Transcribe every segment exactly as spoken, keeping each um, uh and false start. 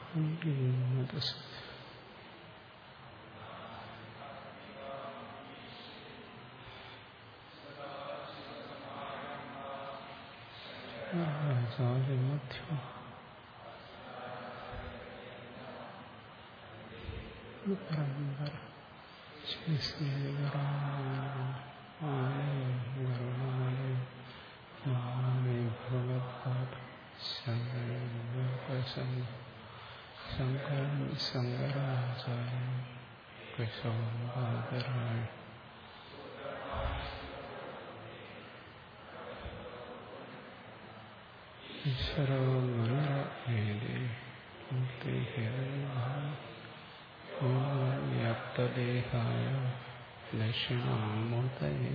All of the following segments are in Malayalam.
ശങ്കരാചാര്യ കേശവരായ ഈശ്വരോ വ്യാപ്തദേഹായ ദക്ഷിണാമൂർത്തയേ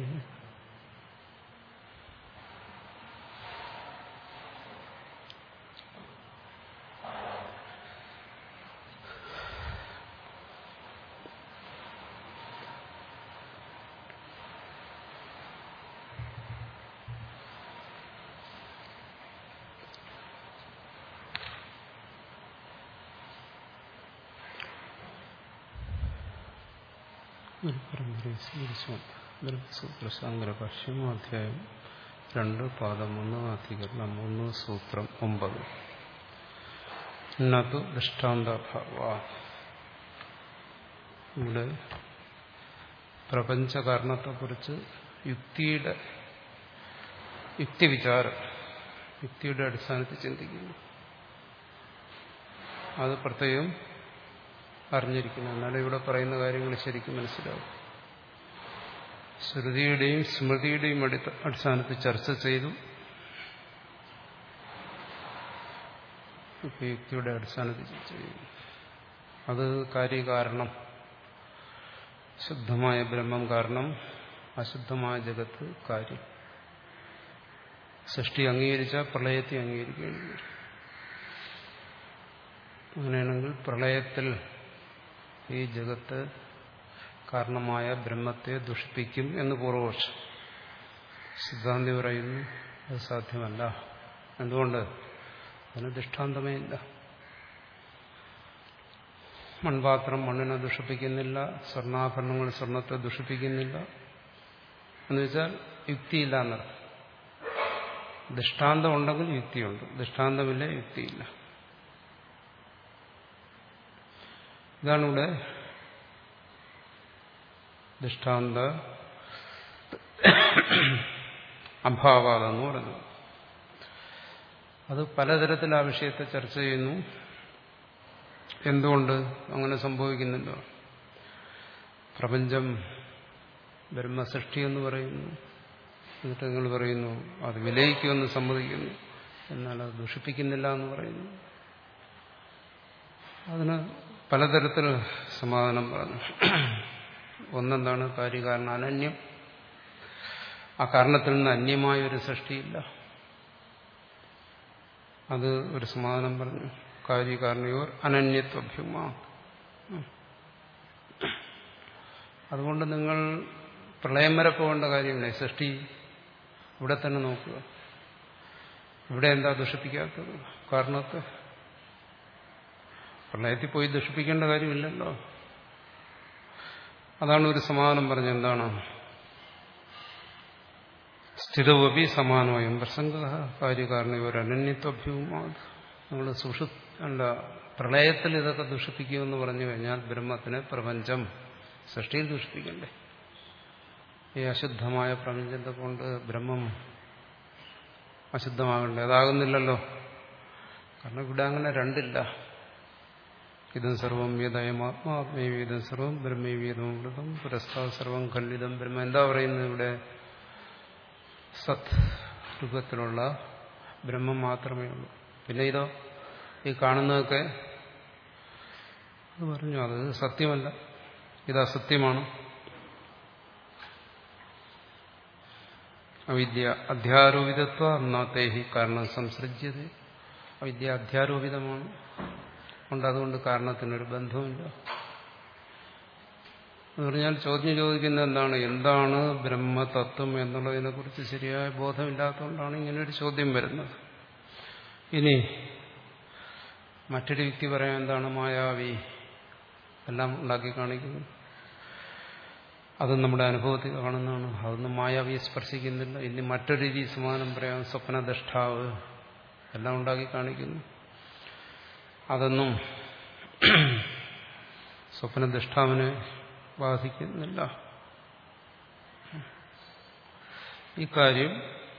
ബ്രഹ്മസൂത്രശാങ്കരഭാഷ്യം അധ്യായം രണ്ട് പാദം ഒന്ന് അധികരണം മൂന്ന് സൂത്രം ഒമ്പത്. നതു ദൃഷ്ടാന്തഭാവ. ഇവിടെ പ്രപഞ്ചകാരണത്തെക്കുറിച്ച് യുക്തിയുടെ യുക്തിവിചാരം യുക്തിയുടെ അടിസ്ഥാനത്തിൽ ചിന്തിക്കുന്നു. അത് പ്രത്യേകം അറിഞ്ഞിരിക്കുന്നു. എന്നാലും ഇവിടെ പറയുന്ന കാര്യങ്ങൾ ശരിക്കും മനസ്സിലാവും. ശ്രുതിയുടെയും സ്മൃതിയുടെയും അടിസ്ഥാനത്തിൽ ചർച്ച ചെയ്തു. ഇപ്പൊ യുക്തിയുടെ അടിസ്ഥാനത്തിൽ ചർച്ച ചെയ്യുന്നു. അത് കാര്യകാരണം, ശുദ്ധമായ ബ്രഹ്മം കാരണം, അശുദ്ധമായ ജഗത്ത് കാര്യം. സൃഷ്ടി അംഗീകരിച്ച പ്രളയത്തെ അംഗീകരിക്കേണ്ടി വരും. അങ്ങനെയാണെങ്കിൽ പ്രളയത്തിൽ ഈ ജഗത്ത് കാരണമായ ബ്രഹ്മത്തെ ദുഷിപ്പിക്കും എന്ന് പൂർവപക്ഷം. സിദ്ധാന്തി പറയുന്നു അത് സാധ്യമല്ല. എന്തുകൊണ്ട്? അതിന് ദൃഷ്ടാന്തമേ ഇല്ല. മൺപാത്രം മണ്ണിനെ ദുഷിപ്പിക്കുന്നില്ല, സ്വർണ്ണാഭരണങ്ങൾ സ്വർണത്തെ ദുഷിപ്പിക്കുന്നില്ല എന്ന് വെച്ചാൽ യുക്തിയില്ല എന്നർത്ഥം. ദൃഷ്ടാന്തം ഉണ്ടെങ്കിൽ യുക്തിയുണ്ട്, ദൃഷ്ടാന്തമില്ല യുക്തിയില്ല. ഇതാണ് ഇവിടെ ദൃഷ്ടാന്ത അഭാവാതെന്ന് പറയുന്നത്. അത് പലതരത്തിൽ ആ വിഷയത്തെ ചർച്ച ചെയ്യുന്നു. എന്തുകൊണ്ട് അങ്ങനെ സംഭവിക്കുന്നില്ല? പ്രപഞ്ചം ബ്രഹ്മസൃഷ്ടി എന്ന് പറയുന്നു, എന്നിട്ട് നിങ്ങൾ പറയുന്നു അത് വിലയിക്കുമെന്ന് സമ്മതിക്കുന്നു, എന്നാൽ അത് ദുഷിപ്പിക്കുന്നില്ല എന്ന് പറയുന്നു. അതിന് പലതരത്തിൽ സമാധാനം പറഞ്ഞു. ഒന്നെന്താണ്? കാര്യകാരണ അനന്യം. ആ കാരണത്തിൽ നിന്ന് അന്യമായൊരു സൃഷ്ടിയില്ല. അത് ഒരു സമാധാനം പറഞ്ഞു. കാര്യകാരണയോർ അനന്യത്വഭ്യുമാ. അതുകൊണ്ട് നിങ്ങൾ പ്രളയം വരെ പോകേണ്ട കാര്യമില്ല. സൃഷ്ടി ഇവിടെ തന്നെ നോക്കുക. ഇവിടെ എന്താ ദുഷിപ്പിക്കാത്തത്? കാരണത്തെ പ്രളയത്തിൽ പോയി ദുഷിപ്പിക്കേണ്ട കാര്യമില്ലല്ലോ. അതാണ് ഒരു സമാധാനം പറഞ്ഞ. എന്താണ്? സ്ഥിതവപി സമാനോയം പ്രസംഗ കാര്യകാരണ ഒരു അനന്യത്വഭ്യൂമാത്. നമ്മൾ സുഷു അല്ല പ്രളയത്തിൽ ഇതൊക്കെ ദുഷിപ്പിക്കുമെന്ന് പറഞ്ഞു കഴിഞ്ഞാൽ ബ്രഹ്മത്തിനെ പ്രപഞ്ചം സൃഷ്ടിയിൽ ദുഷിപ്പിക്കണ്ടേ? ഈ അശുദ്ധമായ പ്രപഞ്ചത്തെ കൊണ്ട് ബ്രഹ്മം അശുദ്ധമാകണ്ടേ? അതാകുന്നില്ലല്ലോ. കാരണം ഇവിടെ അങ്ങനെ രണ്ടില്ല. ഇതം സർവം വേദയമാത്മാത്മേവീതം സർവം ബ്രഹ്മേവീതമൃതം പുരസ്താ സർവം ഖണ്ഡിതം ബ്രഹ്മ. എന്താ പറയുന്നത് ഇവിടെ? സത് രൂപത്തിലുള്ള ബ്രഹ്മം മാത്രമേ ഉള്ളൂ. പിന്നെ ഇതോ ഈ കാണുന്നതൊക്കെ അത് പറഞ്ഞു അത് സത്യമല്ല, ഇത് അസത്യമാണ്. അവിദ്യ അധ്യാരോപിതത്വ അന്നാത്തേഹി കാരണം സംസൃജ്യത. അവിദ്യ അധ്യാരോപിതമാണ്, ഉണ്ട്. അതുകൊണ്ട് കാരണത്തിനൊരു ബന്ധവുമില്ല എന്ന് പറഞ്ഞാൽ ചോദ്യം ചോദിക്കുന്നത് എന്താണ്? എന്താണ് ബ്രഹ്മതത്വം എന്നുള്ളതിനെ കുറിച്ച് ശരിയായ ബോധമില്ലാത്തതുകൊണ്ടാണ് ഇങ്ങനെയൊരു ചോദ്യം വരുന്നത്. ഇനി മറ്റൊരു വ്യക്തി പറയാൻ എന്താണ് മായാവി എല്ലാം ഉണ്ടാക്കി കാണിക്കുന്നു. അതും നമ്മുടെ അനുഭവത്തിൽ കാണുന്നതാണ്. അതൊന്നും മായാവിയെ സ്പർശിക്കുന്നില്ല. ഇനി മറ്റൊരു രീതി സമാധാനം പറയാം, സ്വപ്നദ്രഷ്ടാവ് എല്ലാം ഉണ്ടാക്കി കാണിക്കുന്നു. അതൊന്നും സ്വപ്നദ്രഷ്ടാവിനെ ബാധിക്കുന്നില്ല. ഈ കാര്യം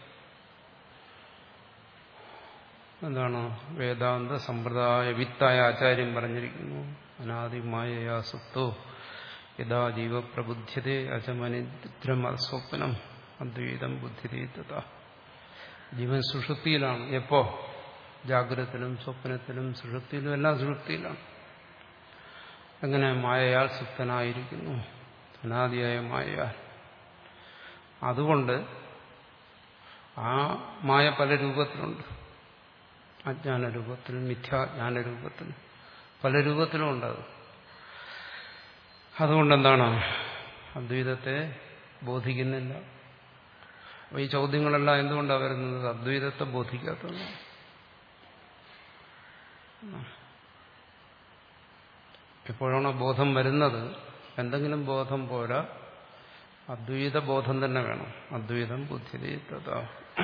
എന്താണ് വേദാന്ത സമ്പ്രദായ വിത്തായ ആചാര്യം പറഞ്ഞിരിക്കുന്നു. അനാദിമായയാ സുപ്തോ യഥാ ജീവപ്രബുദ്ധ്യതേ അജമനിദ്രം അസ്വപ്നം അദ്വൈതം ബുദ്ധിതേ തഥാ. ജീവൻ സുഷുപ്തിയിലാണ്. എപ്പോ? ജാഗ്രതത്തിലും സ്വപ്നത്തിലും സുഷുപ്തിയിലും എല്ലാം സുഷുപ്തിയിലാണ്. എങ്ങനെ? മായയാൽ സുപ്തനായിരിക്കുന്നു, അനാദിയായ മായയാൽ. അതുകൊണ്ട് ആ മായ പല രൂപത്തിലുണ്ട്. അജ്ഞാന രൂപത്തിലും മിഥ്യാജ്ഞാന രൂപത്തിലും പല രൂപത്തിലും ഉണ്ട്. അതുകൊണ്ടെന്താണ് അദ്വൈതത്തെ ബോധിക്കുന്നില്ല. അപ്പൊ ഈ ചോദ്യങ്ങളെല്ലാം എന്തുകൊണ്ടാണ് വരുന്നത്? അദ്വൈതത്തെ ബോധിക്കാത്തതാണ്. എപ്പോഴാണോ ബോധം വരുന്നത്, എന്തെങ്കിലും ബോധം പോരാ, അദ്വൈത ബോധം തന്നെ വേണം. അദ്വൈതം ബുദ്ധിതേ തഥാ.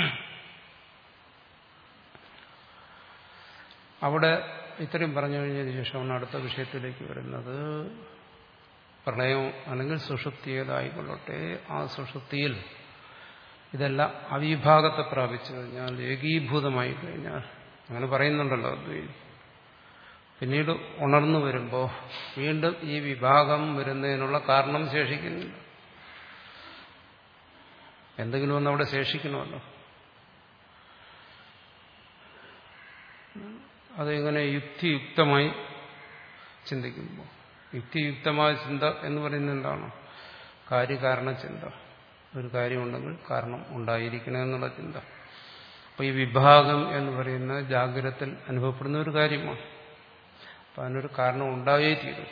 അവിടെ ഇത്രയും പറഞ്ഞു കഴിഞ്ഞതിന് ശേഷമാണ് അടുത്ത വിഷയത്തിലേക്ക് വരുന്നത്. പ്രളയം അല്ലെങ്കിൽ സുഷുപ്തി ഏതായിക്കൊള്ളട്ടെ, ആ സുഷുപ്തിയിൽ ഇതെല്ലാം അവിഭാഗത്തെ പ്രാപിച്ചു കഴിഞ്ഞാൽ, ഏകീഭൂതമായി കഴിഞ്ഞാൽ, അങ്ങനെ പറയുന്നുണ്ടല്ലോ അദ്വൈതം, പിന്നീട് ഉണർന്നു വരുമ്പോൾ വീണ്ടും ഈ വിഭാഗം വരുന്നതിനുള്ള കാരണം ശേഷിക്കുന്നില്ല. എന്തെങ്കിലും ഒന്ന് അവിടെ ശേഷിക്കണമല്ലോ. അതെങ്ങനെ? യുക്തിയുക്തമായി ചിന്തിക്കുമ്പോൾ. യുക്തിയുക്തമായ ചിന്ത എന്ന് പറയുന്നത് എന്താണ്? കാര്യകാരണ ചിന്ത. ഒരു കാര്യമുണ്ടെങ്കിൽ കാരണം ഉണ്ടായിരിക്കണമെന്നുള്ള ചിന്ത. അപ്പൊ ഈ വിഭാഗം എന്ന് പറയുന്ന ജാഗ്രതത്തിൽ അനുഭവപ്പെടുന്ന ഒരു കാര്യമാണ്. അപ്പൊ അതിനൊരു കാരണം ഉണ്ടായേ തീരും.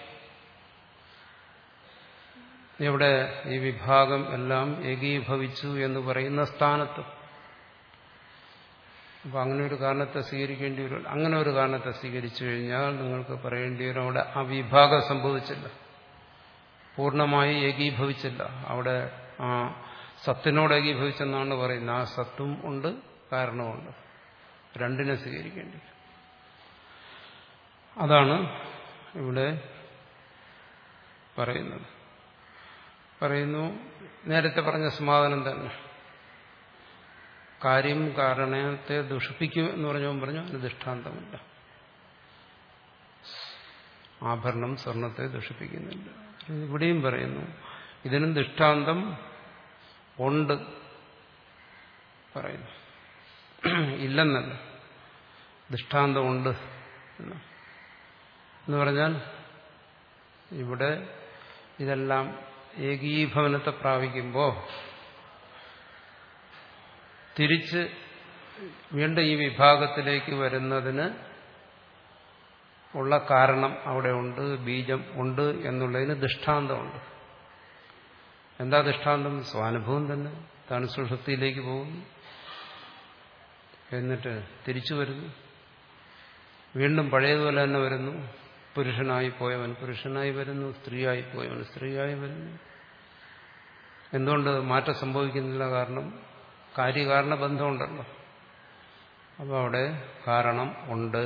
ഇവിടെ ഈ വിഭാഗം എല്ലാം ഏകീഭവിച്ചു എന്ന് പറയുന്ന സ്ഥാനത്ത് അപ്പൊ അങ്ങനെ ഒരു കാരണത്തെ സ്വീകരിക്കേണ്ടി വരും. അങ്ങനെ ഒരു കാരണത്തെ സ്വീകരിച്ചു കഴിഞ്ഞാൽ നിങ്ങൾക്ക് പറയേണ്ടി വരും അവിടെ ആ വിഭാഗം സംഭവിച്ചില്ല, പൂർണ്ണമായി ഏകീഭവിച്ചില്ല. അവിടെ ആ സത്തിനോട് ഏകീഭവിച്ചെന്നാണ് പറയുന്നത്. ആ സത്തും ഉണ്ട്, കാരണമുണ്ട്, രണ്ടിനെ സ്വീകരിക്കേണ്ടി വരും. അതാണ് ഇവിടെ പറയുന്നത്. പറയുന്നു നേരത്തെ പറഞ്ഞ സമാധാനം തന്നെ. കാര്യം കാരണത്തെ ദുഷിപ്പിക്കും എന്ന് പറഞ്ഞവൻ പറഞ്ഞു അതിന് ദൃഷ്ടാന്തമില്ല. ആഭരണം സ്വർണത്തെ ദുഷിപ്പിക്കുന്നില്ല. ഇവിടെയും പറയുന്നു ഇതിനും ദൃഷ്ടാന്തം ഉണ്ട് പറയുന്നു. ഇല്ലെന്നല്ല, ദൃഷ്ടാന്തമുണ്ട് എന്ന് എന്ന് പറഞ്ഞാൽ ഇവിടെ ഇതെല്ലാം ഏകീഭവനത്തെ പ്രാപിക്കുമ്പോൾ തിരിച്ച് വീണ്ടും ഈ വിഭാഗത്തിലേക്ക് വരുന്നതിന് ഉള്ള കാരണം അവിടെ ഉണ്ട്, ബീജം ഉണ്ട് എന്നുള്ളതിന് ദൃഷ്ടാന്തമുണ്ട്. എന്താ ദൃഷ്ടാന്തം? സ്വാനുഭവം തന്നെ. താൻ സുഷുപ്തിയിലേക്ക് പോകുന്നു, എന്നിട്ട് തിരിച്ചു വരുന്നു, വീണ്ടും പഴയതുപോലെ തന്നെ വരുന്നു. പുരുഷനായി പോയവൻ പുരുഷനായി വരുന്നു, സ്ത്രീയായി പോയവൻ സ്ത്രീയായി വരുന്നു. എന്തുകൊണ്ട് മാറ്റം സംഭവിക്കുന്നില്ല? കാരണം കാര്യകാരണ ബന്ധമുണ്ടല്ലോ. അപ്പോൾ അവിടെ കാരണം ഉണ്ട്.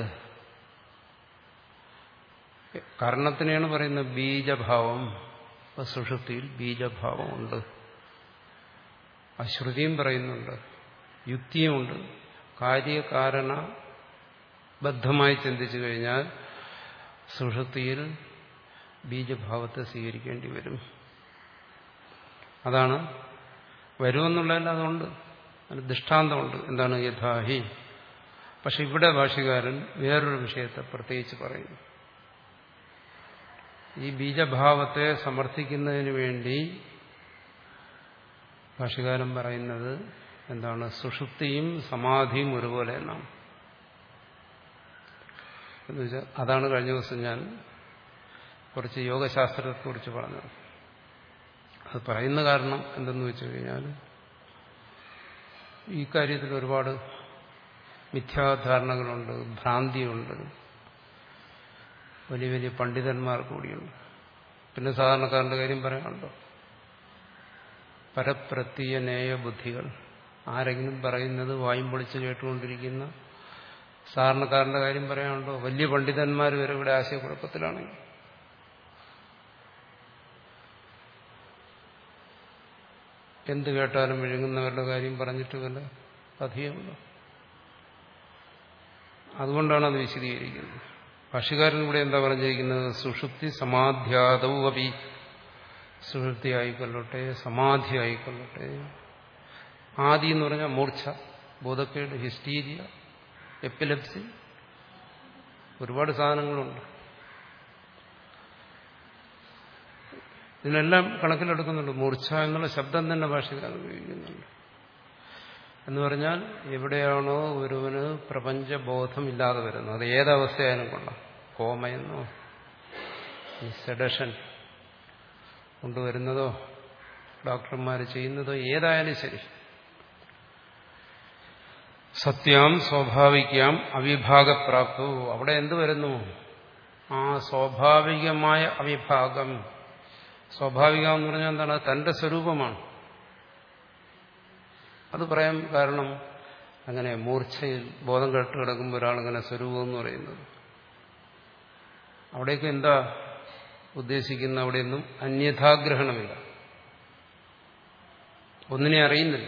കാരണത്തിനെയാണ് പറയുന്നത് ബീജഭാവം. ഇപ്പൊ സുഷുപ്തിയിൽ ബീജഭാവം ഉണ്ട്. അശ്രുതിയും പറയുന്നുണ്ട്, യുക്തിയുമുണ്ട്. കാര്യകാരണ ബദ്ധമായി ചിന്തിച്ചു കഴിഞ്ഞാൽ സുഷുപ്തിയിൽ ബീജഭാവത്തെ സ്വീകരിക്കേണ്ടി വരും. അതാണ് വരുമെന്നുള്ളതല്ല, അതുകൊണ്ട് അതിന് ദൃഷ്ടാന്തമുണ്ട്. എന്താണ്? യഥാഹി. പക്ഷെ ഇവിടെ ഭാഷ്യകാരൻ വേറൊരു വിഷയത്തെ പ്രത്യേകിച്ച് പറയുന്നു. ഈ ബീജഭാവത്തെ സമർത്ഥിക്കുന്നതിന് വേണ്ടി ഭാഷ്യകാരൻ പറയുന്നത് എന്താണ്? സുഷുപ്തിയും സമാധിയും ഒരുപോലെ എന്നാണ്. എന്നുവെച്ചാൽ അതാണ് കഴിഞ്ഞ ദിവസം ഞാൻ കുറച്ച് യോഗശാസ്ത്രത്തെക്കുറിച്ച് പറഞ്ഞത്. അത് പറയുന്ന കാരണം എന്തെന്ന് വെച്ചു കഴിഞ്ഞാൽ ഈ കാര്യത്തിൽ ഒരുപാട് മിഥ്യാധാരണകളുണ്ട്, ഭ്രാന്തിയുണ്ട്. വലിയ വലിയ പണ്ഡിതന്മാർ കൂടിയുണ്ട്. പിന്നെ സാധാരണക്കാരന്റെ കാര്യം പറയാനുണ്ടോ? പരപ്രത്യനേയ ബുദ്ധികൾ, ആരെങ്കിലും പറയുന്നത് വായും പൊളിച്ച് കേട്ടുകൊണ്ടിരിക്കുന്ന സാധാരണക്കാരന്റെ കാര്യം പറയാനുണ്ടോ? വലിയ പണ്ഡിതന്മാർ വരെ ഇവിടെ ആശയക്കുഴപ്പത്തിലാണെങ്കിൽ എന്ത് കേട്ടാലും വിഴുങ്ങുന്നവരുടെ കാര്യം പറഞ്ഞിട്ട് വല്ല കഥയുണ്ടോ? അതുകൊണ്ടാണ് അത് വിശദീകരിക്കുന്നത്. ഭാഷ്യകാരൻ ഇവിടെ എന്താ പറഞ്ഞിരിക്കുന്നത്? സുഷുപ്തി സമാധ്യാദവും അപി, സുഷുപ്തി ആയിക്കൊള്ളട്ടെ, സമാധി ആയിക്കൊള്ളട്ടെ. ആദി എന്ന് പറഞ്ഞാൽ മൂർച്ഛ, ബോധക്കേട്, ഹിസ്റ്റീരിയ, എപ്പിലെപ്സി, ഒരുപാട് സാധനങ്ങളുണ്ട്. ഇതിനെല്ലാം കണക്കിലെടുക്കുന്നുണ്ട്. മൂർച്ഛ എന്നുള്ള ശബ്ദം തന്നെ ഭാഷകാരൻ ഉപയോഗിക്കുന്നുണ്ട്. എന്ന് പറഞ്ഞാൽ എവിടെയാണോ ഒരുവന് പ്രപഞ്ചബോധം ഇല്ലാതെ വരുന്നത്, അത് ഏതവസ്ഥയായാലും കൊള്ളാം, കോമയെന്നോ സെഡഷൻ കൊണ്ടുവരുന്നതോ ഡോക്ടർമാർ ചെയ്യുന്നതോ ഏതായാലും ശരി, സത്യം സ്വാഭാവികം അവിഭാഗപ്രാപ്തു, അവിടെ എന്ത് വരുന്നു? ആ സ്വാഭാവികമായ അവിഭാഗം. സ്വാഭാവികം എന്ന് പറഞ്ഞാൽ എന്താണ്? തന്റെ സ്വരൂപമാണ്. അത് പറയാൻ കാരണം അങ്ങനെ മൂർച്ഛയിൽ ബോധം കേട്ട് കിടക്കുമ്പോൾ ഒരാളിങ്ങനെ സ്വരൂപം എന്ന് പറയുന്നത്, അവിടേക്ക് എന്താ ഉദ്ദേശിക്കുന്ന? അവിടെയൊന്നും അന്യഥാഗ്രഹണമില്ല, ഒന്നിനെ അറിയുന്നില്ല.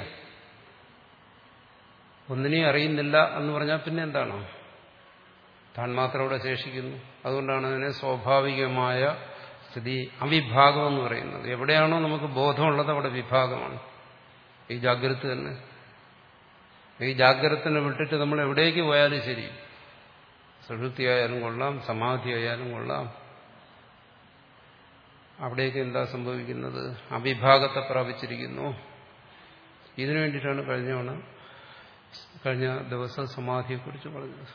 ഒന്നിനെ അറിയുന്നില്ല എന്ന് പറഞ്ഞാൽ പിന്നെ എന്താണ്? താൻ മാത്രം അവിടെ ശേഷിക്കുന്നു. അതുകൊണ്ടാണ് അതിനെ സ്വാഭാവികമായ സ്ഥിതി അവിഭാഗം എന്ന് പറയുന്നത്. എവിടെയാണോ നമുക്ക് ബോധമുള്ളത് അവിടെ വിഭാഗമാണ്. ഈ ജാഗ്രത തന്നെ. ഈ ജാഗ്രതനെ വിട്ടിട്ട് നമ്മൾ എവിടേക്ക് പോയാലും ശരി, സുഷുപ്തി ആയാലും കൊള്ളാം, സമാധി ആയാലും കൊള്ളാം, അവിടേക്ക് എന്താ സംഭവിക്കുന്നത്? അവിഭാഗത്തെ പ്രാപിച്ചിരിക്കുന്നു. ഇതിനു വേണ്ടിയിട്ടാണ് കഴിഞ്ഞ കഴിഞ്ഞ ദിവസം സമാധിയെക്കുറിച്ച് പറഞ്ഞത്.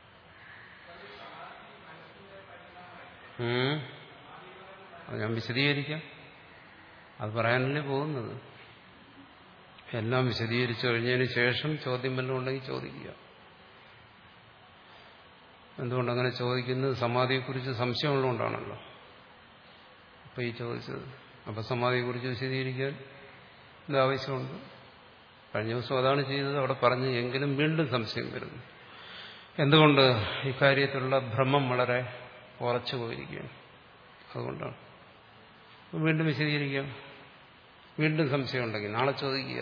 അത് ഞാൻ വിശദീകരിക്കാം. അത് പറയാനല്ലേ പോകുന്നത്. എല്ലാം വിശദീകരിച്ചു കഴിഞ്ഞതിന് ശേഷം ചോദ്യം വല്ലതും ഉണ്ടെങ്കിൽ ചോദിക്കുക. എന്തുകൊണ്ടങ്ങനെ ചോദിക്കുന്നത്? സമാധിയെക്കുറിച്ച് സംശയമുള്ളതുകൊണ്ടാണല്ലോ അപ്പൊ ഈ ചോദിച്ചത്. അപ്പൊ സമാധിയെക്കുറിച്ച് വിശദീകരിക്കാൻ ഇത് ആവശ്യമുണ്ട്. കഴിഞ്ഞ ദിവസം അതാണ് ചെയ്തത്, അവിടെ പറഞ്ഞു. എങ്കിലും വീണ്ടും സംശയം വരുന്നു. എന്തുകൊണ്ട്? ഇക്കാര്യത്തിലുള്ള ഭ്രമം വളരെ ഉറച്ചു പോയിരിക്കുകയാണ്. അതുകൊണ്ടാണ്. വീണ്ടും വിശദീകരിക്കാം. വീണ്ടും സംശയം ഉണ്ടെങ്കിൽ നാളെ ചോദിക്കുക.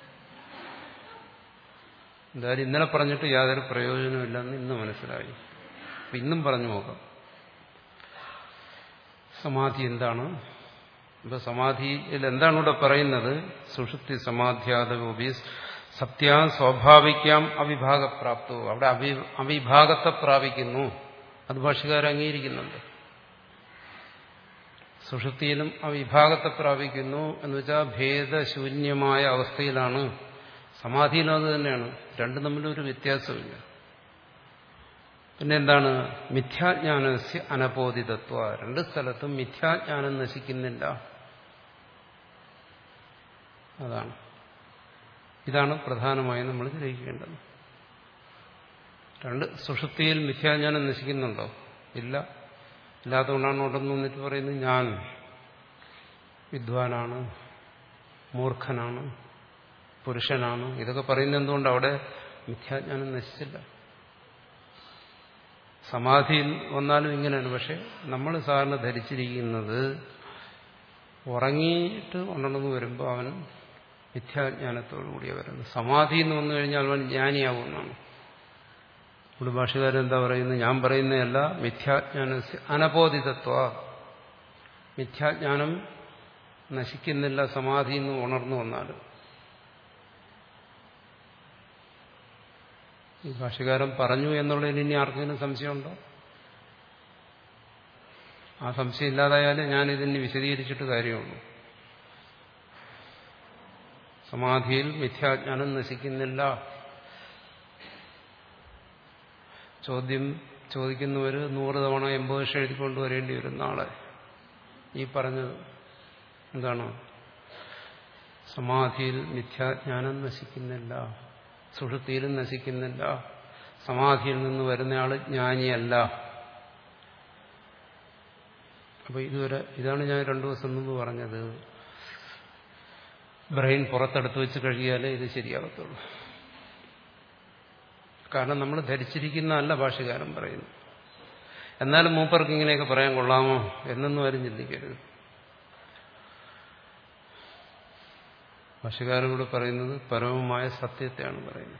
എന്തായാലും ഇന്നലെ പറഞ്ഞിട്ട് യാതൊരു പ്രയോജനമില്ലെന്ന് ഇന്ന് മനസ്സിലായി. അപ്പൊ ഇന്നും പറഞ്ഞു നോക്കാം. സമാധി എന്താണ്? ഇപ്പൊ സമാധിയിൽ എന്താണ് ഇവിടെ പറയുന്നത്? സുഷുപ്തി സമാധ്യാദോപി സത്യാ സ്വാഭാവിക്കാം അവിഭാഗപ്രാപ്തോ, അവിടെ അവി അവിഭാഗത്തെ പ്രാപിക്കുന്നു. അത് ഭാഷ്യകാരൻ അംഗീകരിക്കുന്നുണ്ട്. സുഷുപ്തിയിലും അവിഭാഗത്തെ പ്രാപിക്കുന്നു എന്ന് വെച്ചാൽ ഭേദശൂന്യമായ അവസ്ഥയിലാണ്. സമാധിയിലും അത് തന്നെയാണ്. രണ്ടും തമ്മിലൊരു വ്യത്യാസമില്ല. പിന്നെ എന്താണ്? മിഥ്യാജ്ഞാനസ്യ അനബോധിതത്വ. രണ്ട് സ്ഥലത്തും മിഥ്യാജ്ഞാനം നശിക്കുന്നില്ല. അതാണ്. ഇതാണ് പ്രധാനമായും നമ്മൾ ഗ്രഹിക്കേണ്ടത്. രണ്ട് സുഷുപ്തിയിൽ മിഥ്യാജ്ഞാനം നശിക്കുന്നുണ്ടോ? ഇല്ല. ഇല്ലാത്തതുകൊണ്ടാണ് ഉടന്നു വന്നിട്ട് പറയുന്നത് ഞാൻ വിദ്വാനാണ്, മൂർഖനാണ്, പുരുഷനാണ്. ഇതൊക്കെ പറയുന്നത് എന്തുകൊണ്ട്? അവിടെ മിഥ്യാജ്ഞാനം നശിച്ചില്ല. സമാധിയിൽ വന്നാലും ഇങ്ങനെയാണ്. പക്ഷെ നമ്മൾ സാധാരണ ധരിച്ചിരിക്കുന്നത് ഉറങ്ങിയിട്ട് ഉണർന്നു വരുമ്പോൾ അവൻ മിഥ്യാജ്ഞാനത്തോടു കൂടിയാണ് വരുന്നത്. സമാധി എന്ന് വന്നു കഴിഞ്ഞാൽ അവൻ ജ്ഞാനിയാവുമെന്നാണ്. ഇവിടെ ഭാഷകാരൻ എന്താ പറയുന്നത്? ഞാൻ പറയുന്നതല്ല, മിഥ്യാജ്ഞാന അനബോധിതത്വ. മിഥ്യാജ്ഞാനം നശിക്കുന്നില്ല സമാധിയിൽ നിന്ന് ഉണർന്നു വന്നാൽ. ഈ ഭാഷകാരൻ പറഞ്ഞു എന്നുള്ളതിന് ഇനി ആർക്കെങ്കിലും സംശയമുണ്ടോ? ആ സംശയം ഇല്ലാതായാലേ ഞാനിതിന് വിശദീകരിച്ചിട്ട് കാര്യമുള്ളൂ. സമാധിയിൽ മിഥ്യാജ്ഞാനം നശിക്കുന്നില്ല. ചോദ്യം ചോദിക്കുന്നവർ നൂറ് തവണ എൺപത് വർഷം എഴുതിക്കൊണ്ട് വരേണ്ടി വരും നാളെ. ഈ പറഞ്ഞത് എന്താണ്? സമാധിയിൽ മിഥ്യാജ്ഞാനം നശിക്കുന്നില്ല, സുഷുപ്തിയിലും നശിക്കുന്നില്ല, സമാധിയിൽ നിന്ന് വരുന്നയാൾ ജ്ഞാനിയല്ല. അപ്പോൾ ഇതുവരെ ഇതാണ് ഞാൻ രണ്ടു ദിവസം മുമ്പ് പറഞ്ഞത്. ബ്രെയിൻ പുറത്തെടുത്ത് വെച്ച് കഴിയാലേ ഇത് ശരിയാകത്തുള്ളൂ. കാരണം നമ്മൾ ധരിച്ചിരിക്കുന്നതല്ല ഭാഷ്യകാരൻ പറയുന്നു. എന്നാലും മൂപ്പർക്ക് ഇങ്ങനെയൊക്കെ പറയാൻ കൊള്ളാമോ എന്നൊന്നും ആരും ചിന്തിക്കരുത്. ഭാഷ്യകാരനോട് പറയുന്നത് പരമമായ സത്യത്തെയാണ് പറയുന്നത്.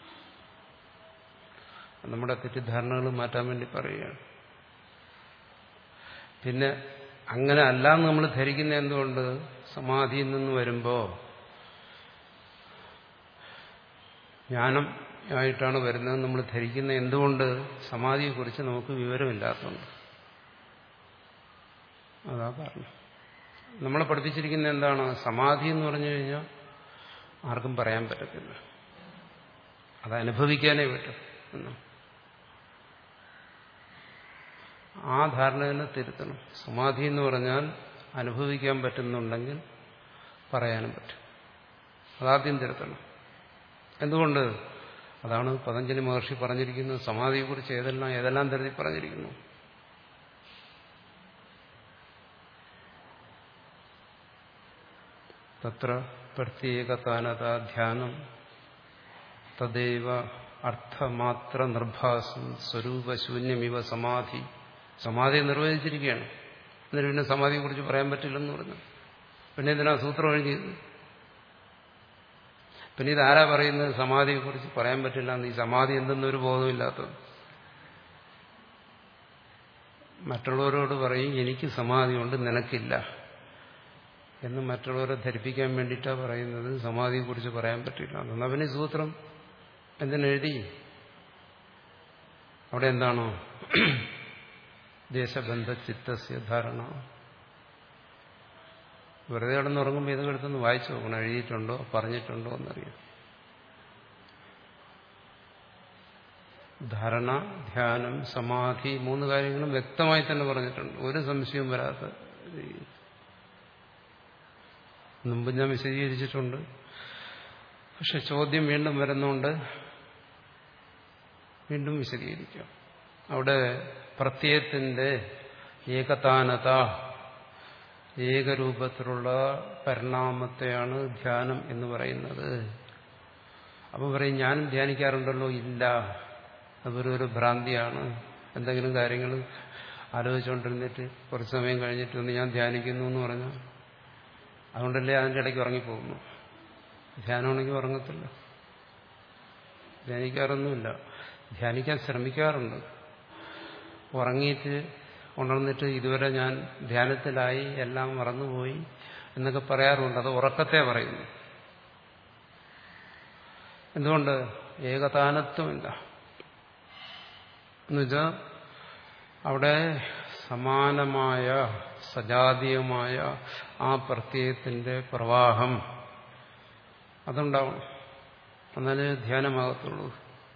നമ്മുടെ തെറ്റിദ്ധാരണകൾ മാറ്റാൻ വേണ്ടി പറയുകയാണ്. പിന്നെ അങ്ങനെ അല്ലാന്ന് നമ്മൾ ധരിക്കുന്ന എന്തുകൊണ്ട്? സമാധിയിൽ നിന്ന് വരുമ്പോൾ ജ്ഞാനം ആയിട്ടാണ് വരുന്നത് നമ്മൾ ധരിക്കുന്ന എന്തുകൊണ്ട്? സമാധിയെക്കുറിച്ച് നമുക്ക് വിവരമില്ലാത്തതുകൊണ്ട്. അതാ കാരണം. നമ്മളെ പഠിപ്പിച്ചിരിക്കുന്ന എന്താണ്? സമാധി എന്ന് പറഞ്ഞു കഴിഞ്ഞാൽ ആർക്കും പറയാൻ പറ്റത്തില്ല, അത് അനുഭവിക്കാനേ പറ്റും എന്ന്. ആ ധാരണയെ തിരുത്തണം. സമാധി എന്ന് പറഞ്ഞാൽ അനുഭവിക്കാൻ പറ്റുന്നുണ്ടെങ്കിൽ പറയാനും പറ്റും. അതാദ്യം തിരുത്തണം. എന്തുകൊണ്ട്? അതാണ് പതഞ്ജലി മഹർഷി പറഞ്ഞിരിക്കുന്നത്. സമാധിയെക്കുറിച്ച് ഏതെല്ലാം ഏതെല്ലാം തരത്തിൽ പറഞ്ഞിരിക്കുന്നു. തത്ര പ്രത്യേകതാനത ധ്യാനം തദൈവ അർത്ഥമാത്ര നിർഭാസം സ്വരൂപശൂന്യമിവ സമാധി. സമാധിയെ നിർവചിച്ചിരിക്കുകയാണ്. എന്നിട്ട് പിന്നെ സമാധിയെക്കുറിച്ച് പറയാൻ പറ്റില്ലെന്ന് പറഞ്ഞു. പിന്നെ എന്തിനാ സൂത്രം എഴുതിയത്? പിന്നെ ഇതാരാ പറയുന്നത് സമാധിയെക്കുറിച്ച് പറയാൻ പറ്റില്ല എന്ന്? ഈ സമാധി എന്തെന്നൊരു ബോധമില്ലാത്തത്. മറ്റുള്ളവരോട് പറയും എനിക്ക് സമാധിയുണ്ട് നിനക്കില്ല എന്ന് മറ്റുള്ളവരെ ധരിപ്പിക്കാൻ വേണ്ടിയിട്ടാണ് പറയുന്നത് സമാധിയെക്കുറിച്ച് പറയാൻ പറ്റില്ല. എന്നാൽ പിന്നെ സൂത്രം എന്തിനെഴുതി? അവിടെ എന്താണോ ദേശബന്ധ ചിത്തസ്യ ധാരണ. വെറുതെ കിടന്നുറങ്ങുമ്പോൾ ഇത് എടുത്തൊന്ന് വായിച്ചു നോക്കണം, എഴുതിയിട്ടുണ്ടോ പറഞ്ഞിട്ടുണ്ടോ എന്നറിയാം. ധാരണ, ധ്യാനം, സമാധി മൂന്ന് കാര്യങ്ങളും വ്യക്തമായി തന്നെ പറഞ്ഞിട്ടുണ്ട്. ഒരു സംശയവും വരാത്ത രീതി. മുമ്പ് ഞാൻ വിശദീകരിച്ചിട്ടുണ്ട്. പക്ഷെ ചോദ്യം വീണ്ടും വരുന്നുണ്ട്, വീണ്ടും വിശദീകരിക്കാം. അവിടെ പ്രത്യയത്തിന്റെ ഏകതാനത, ഏകരൂപത്തിലുള്ള പരിണാമത്തെയാണ് ധ്യാനം എന്ന് പറയുന്നത്. അപ്പോൾ പറയും ഞാനും ധ്യാനിക്കാറുണ്ടല്ലോ. ഇല്ല, അതൊരു ഭ്രാന്തിയാണ്. എന്തെങ്കിലും കാര്യങ്ങൾ ആലോചിച്ചുകൊണ്ടിരുന്നിട്ട് കുറച്ച് സമയം കഴിഞ്ഞിട്ട് ഒന്ന് ഞാൻ ധ്യാനിക്കുന്നു എന്ന് പറഞ്ഞാൽ അതുകൊണ്ടല്ലേ അതിൻ്റെ ഇടയ്ക്ക് ഉറങ്ങിപ്പോകുന്നു. ധ്യാനമാണെങ്കിൽ ഉറങ്ങത്തില്ല. ധ്യാനിക്കാറൊന്നുമില്ല. ധ്യാനിക്കാൻ ശ്രമിക്കാറുണ്ട്. ഉറങ്ങിയിട്ട് ഉണർന്നിട്ട് ഇതുവരെ ഞാൻ ധ്യാനത്തിലായി, എല്ലാം മറന്നുപോയി എന്നൊക്കെ പറയാറുണ്ട്. അത് ഉറക്കത്തെ പറയുന്നു. എന്തുകൊണ്ട്? ഏകതാനത്വമില്ല. എന്നുവെച്ചാൽ അവിടെ സമാനമായ സജാതീയമായ ആ പ്രത്യയത്തിന്റെ പ്രവാഹം അതുണ്ടാവണം. എന്നാലേ ധ്യാനമാകത്തുള്ളൂ.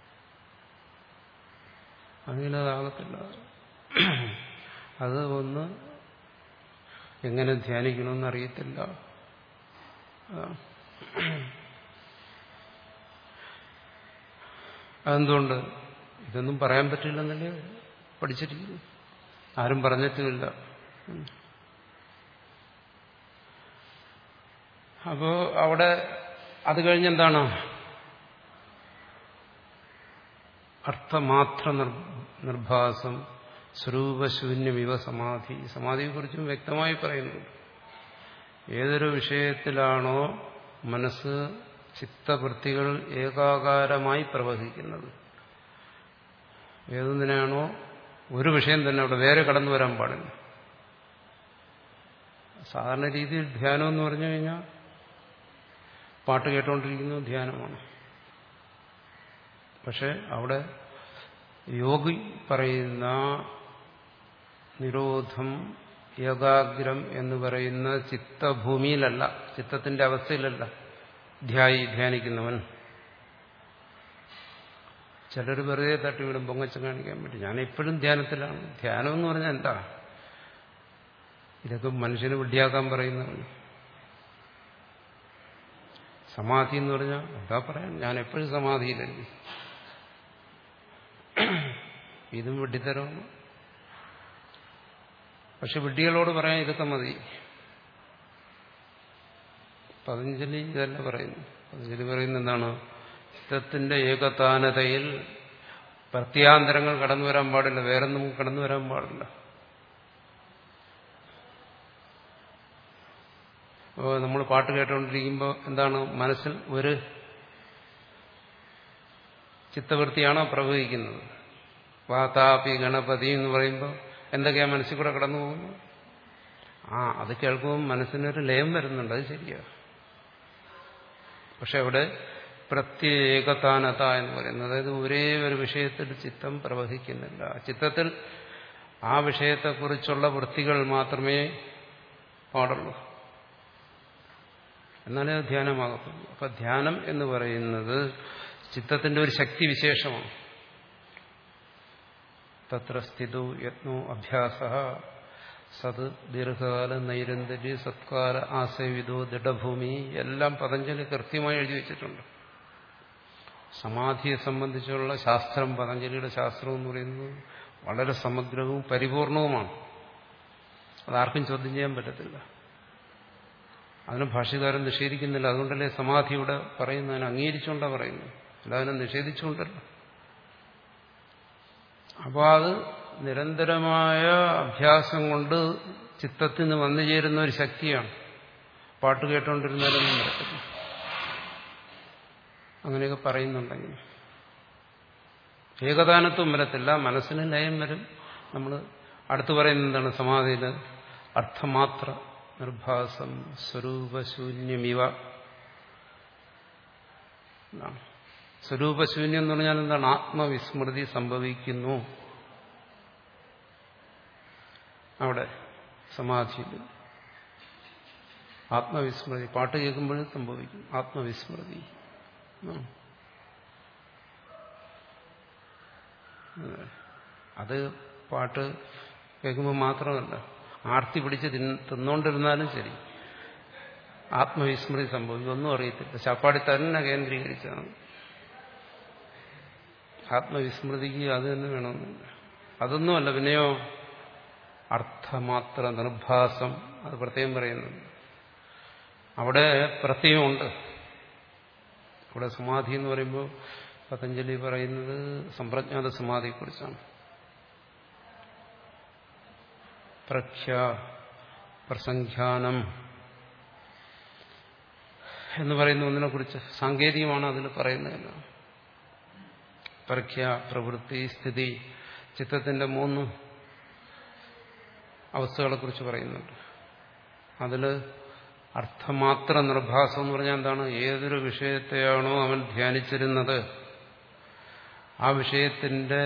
അങ്ങനെ അതാകത്തില്ല. അത് ഒന്ന് എങ്ങനെ ധ്യാനിക്കണമെന്ന് അറിയത്തില്ല. അതെന്തുകൊണ്ട്? ഇതൊന്നും പറയാൻ പറ്റില്ലെന്നല്ലേ പഠിച്ചിരിക്കുന്നു. ആരും പറഞ്ഞിട്ടുമില്ല. അപ്പോ അവിടെ അത് കഴിഞ്ഞെന്താണ്? അർത്ഥമാത്ര നിർഭാസം സ്വരൂപശൂന്യമിവ സമാധി. സമാധിയെക്കുറിച്ചും വ്യക്തമായി പറയുന്നുണ്ട്. ഏതൊരു വിഷയത്തിലാണോ മനസ്സ് ചിത്തവൃത്തികൾ ഏകാകാരമായി പ്രവഹിക്കുന്നത്, ഏതൊന്നിനാണോ ഒരു വിഷയം തന്നെ അവിടെ വേറെ കടന്നു വരാൻ പാടില്ല. സാധാരണ രീതിയിൽ ധ്യാനം എന്ന് പറഞ്ഞു കഴിഞ്ഞാൽ പാട്ട് കേട്ടുകൊണ്ടിരിക്കുന്നത് ധ്യാനമാണ്. പക്ഷെ അവിടെ യോഗി പറയുന്ന നിരോധം ഏകാഗ്രം എന്ന് പറയുന്ന ചിത്തഭൂമിയിലല്ല, ചിത്തത്തിന്റെ അവസ്ഥയിലല്ല ധ്യായി ധ്യാനിക്കുന്നവൻ. ചിലർ വെറുതെ തട്ടിവിടും പൊങ്ങച്ചം കാണിക്കാൻ വേണ്ടി. ഞാൻ എപ്പോഴും ധ്യാനത്തിലാണ്. ധ്യാനം എന്ന് പറഞ്ഞാൽ എന്താ? ഇതൊക്കെ മനുഷ്യന് വിഡ്ഢിയാക്കാൻ പറയുന്നവൻ. സമാധി എന്ന് പറഞ്ഞാൽ എന്താ പറയാൻ? ഞാൻ എപ്പോഴും സമാധിയിലല്ലേ. ഇതും വിഡ്ഢിത്തരമാണ്. പക്ഷെ വിഡ്ഢികളോട് പറയാൻ ഇതൊക്കെ മതി. പതഞ്ജലി ഇതല്ല പറയുന്നു. പതഞ്ജലി പറയുന്നത് എന്താണ്? ചിത്തത്തിന്റെ ഏകതാനതയിൽ പ്രത്യാന്തരങ്ങൾ കടന്നു വരാൻ പാടില്ല, വേറൊന്നും കടന്നു വരാൻ പാടില്ല. അപ്പോൾ നമ്മൾ പാട്ട് കേട്ടുകൊണ്ടിരിക്കുമ്പോൾ എന്താണ് മനസ്സിൽ ഒരു ചിത്തവൃത്തിയാണോ പ്രവഹിക്കുന്നത്? വാതാപി ഗണപതി എന്ന് പറയുമ്പോൾ എന്തൊക്കെയാ മനസ്സിൽ കൂടെ കടന്നു പോകുന്നു? ആ അത് കേൾക്കുമ്പോൾ മനസ്സിനൊരു ലയം വരുന്നുണ്ട്, അത് ശരിയാ. പക്ഷെ അവിടെ പ്രത്യേകതാനത എന്ന് പറയുന്നത്, അതായത് ഒരേ ഒരു വിഷയത്തിൽ ചിത്തം പ്രവഹിക്കുന്നില്ല. ചിത്തത്തിൽ ആ വിഷയത്തെക്കുറിച്ചുള്ള വൃത്തികൾ മാത്രമേ പാടുള്ളൂ, എന്നാലേ അത് ധ്യാനമാകത്തുള്ളൂ. അപ്പൊ ധ്യാനം എന്ന് പറയുന്നത് ചിത്തത്തിന്റെ ഒരു ശക്തി വിശേഷമാണ്. തത്ര സ്ഥിതോ യത്നോ അഭ്യാസ സത് ദീർഘകാല നൈരന്തര്യ സത്കാല ആസേവിതോ ദൃഢഭൂമി എല്ലാം പതഞ്ജലി കൃത്യമായി എഴുതി വെച്ചിട്ടുണ്ട്. സമാധിയെ സംബന്ധിച്ചുള്ള ശാസ്ത്രം, പതഞ്ജലിയുടെ ശാസ്ത്രം എന്ന് പറയുന്നത് വളരെ സമഗ്രവും പരിപൂർണവുമാണ്. അതാർക്കും ചോദ്യം ചെയ്യാൻ പറ്റത്തില്ല. അതിന് ഭാഷ്യകാരൻ നിഷേധിക്കുന്നില്ല. അതുകൊണ്ടല്ലേ സമാധി ഇവിടെ പറയുന്നതിന് അംഗീകരിച്ചുകൊണ്ടാണ് പറയുന്നത്, അല്ലാതെ നിഷേധിച്ചുകൊണ്ടല്ല. അപ്പോൾ അത് നിരന്തരമായ അഭ്യാസം കൊണ്ട് ചിത്തത്തിന് വന്നു ചേരുന്ന ഒരു ശക്തിയാണ്. പാട്ട് കേട്ടുകൊണ്ടിരുന്നാലൊന്നും നടക്കില്ല. അങ്ങനെയൊക്കെ പറയുന്നുണ്ടെങ്കിൽ ഏകദാനത്വം വരത്തില്ല, മനസ്സിന് ലയം വരും. നമ്മൾ അടുത്ത് പറയുന്നത് എന്താണ്? സമാധിയിൽ അർത്ഥമാത്ര നിർഭാസം സ്വരൂപശൂന്യമിവ. സ്വരൂപശൂന്യം എന്ന് പറഞ്ഞാൽ എന്താണ്? ആത്മവിസ്മൃതി സംഭവിക്കുന്നു അവിടെ സമാധിയിൽ. ആത്മവിസ്മൃതി പാട്ട് കേൾക്കുമ്പോഴും സംഭവിക്കും ആത്മവിസ്മൃതി. അത് പാട്ട് കേൾക്കുമ്പോൾ മാത്രമല്ല, ആർത്തി പിടിച്ച് തിന്നോണ്ടിരുന്നാലും ശരി ആത്മവിസ്മൃതി സംഭവിക്കും. ഒന്നും അറിയത്തില്ല, ചാപ്പാടി തന്നെ കേന്ദ്രീകരിച്ചാണ്. ആത്മവിസ്മൃതിക്ക് അത് തന്നെ വേണമെന്നില്ല. അതൊന്നുമല്ല. പിന്നെയോ അർത്ഥമാത്ര നിർഭാസം, അത് പ്രത്യേകം പറയുന്നുണ്ട്. അവിടെ പ്രത്യയമുണ്ട്. അവിടെ സമാധി എന്ന് പറയുമ്പോൾ പതഞ്ജലി പറയുന്നത് സമ്പ്രജ്ഞാത സമാധിയെക്കുറിച്ചാണ്. പ്രഖ്യ പ്രസംഖ്യാനം എന്ന് പറയുന്ന ഒന്നിനെ കുറിച്ച് സാങ്കേതികമാണ് അതിൽ പറയുന്നതല്ല. പ്രഖ്യ, പ്രവൃത്തി, സ്ഥിതി, ചിത്തത്തിന്റെ മൂന്ന് അവസ്ഥകളെക്കുറിച്ച് പറയുന്നുണ്ട്. അതിൽ അർത്ഥമാത്ര നിർഭാസം എന്ന് പറഞ്ഞാൽ എന്താണ്? ഏതൊരു വിഷയത്തെയാണോ അവൻ ധ്യാനിച്ചിരുന്നത് ആ വിഷയത്തിന്റെ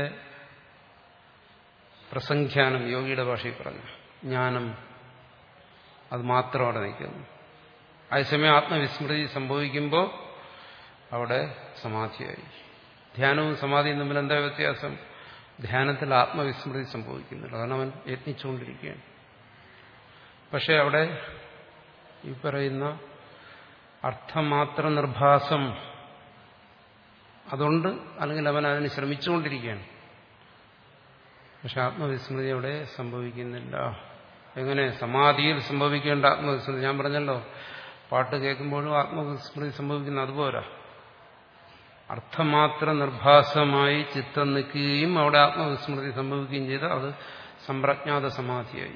പ്രസംഖ്യാനം, യോഗിയുടെ ഭാഷയിൽ പറഞ്ഞു, ജ്ഞാനം, അത് മാത്രം അവിടെ നിൽക്കുന്നു. അതേസമയം ആത്മവിസ്മൃതി സംഭവിക്കുമ്പോൾ അവിടെ സമാധിയായി. ധ്യാനവും സമാധിയും തമ്മിൽ എന്താ വ്യത്യാസം? ധ്യാനത്തിൽ ആത്മവിസ്മൃതി സംഭവിക്കുന്നില്ല, കാരണം അവൻ യത്നിച്ചുകൊണ്ടിരിക്കുകയാണ്. പക്ഷെ അവിടെ ഈ പറയുന്ന അർത്ഥമാത്ര നിർഭാസം അതുകൊണ്ട്, അല്ലെങ്കിൽ അവൻ അതിന് ശ്രമിച്ചുകൊണ്ടിരിക്കുകയാണ്. പക്ഷെ ആത്മവിസ്മൃതി അവിടെ സംഭവിക്കുന്നില്ല. എങ്ങനെ? സമാധിയിൽ സംഭവിക്കേണ്ട ആത്മവിസ്മൃതി. ഞാൻ പറഞ്ഞല്ലോ, പാട്ട് കേൾക്കുമ്പോഴും ആത്മവിസ്മൃതി സംഭവിക്കുന്ന അതുപോലെ അർത്ഥമാത്ര നിർഭാസമായി ചിത്തം നിൽക്കുകയും അവിടെ ആത്മവിസ്മൃതി സംഭവിക്കുകയും ചെയ്ത് അത് സമ്പ്രജ്ഞാത സമാധിയായി.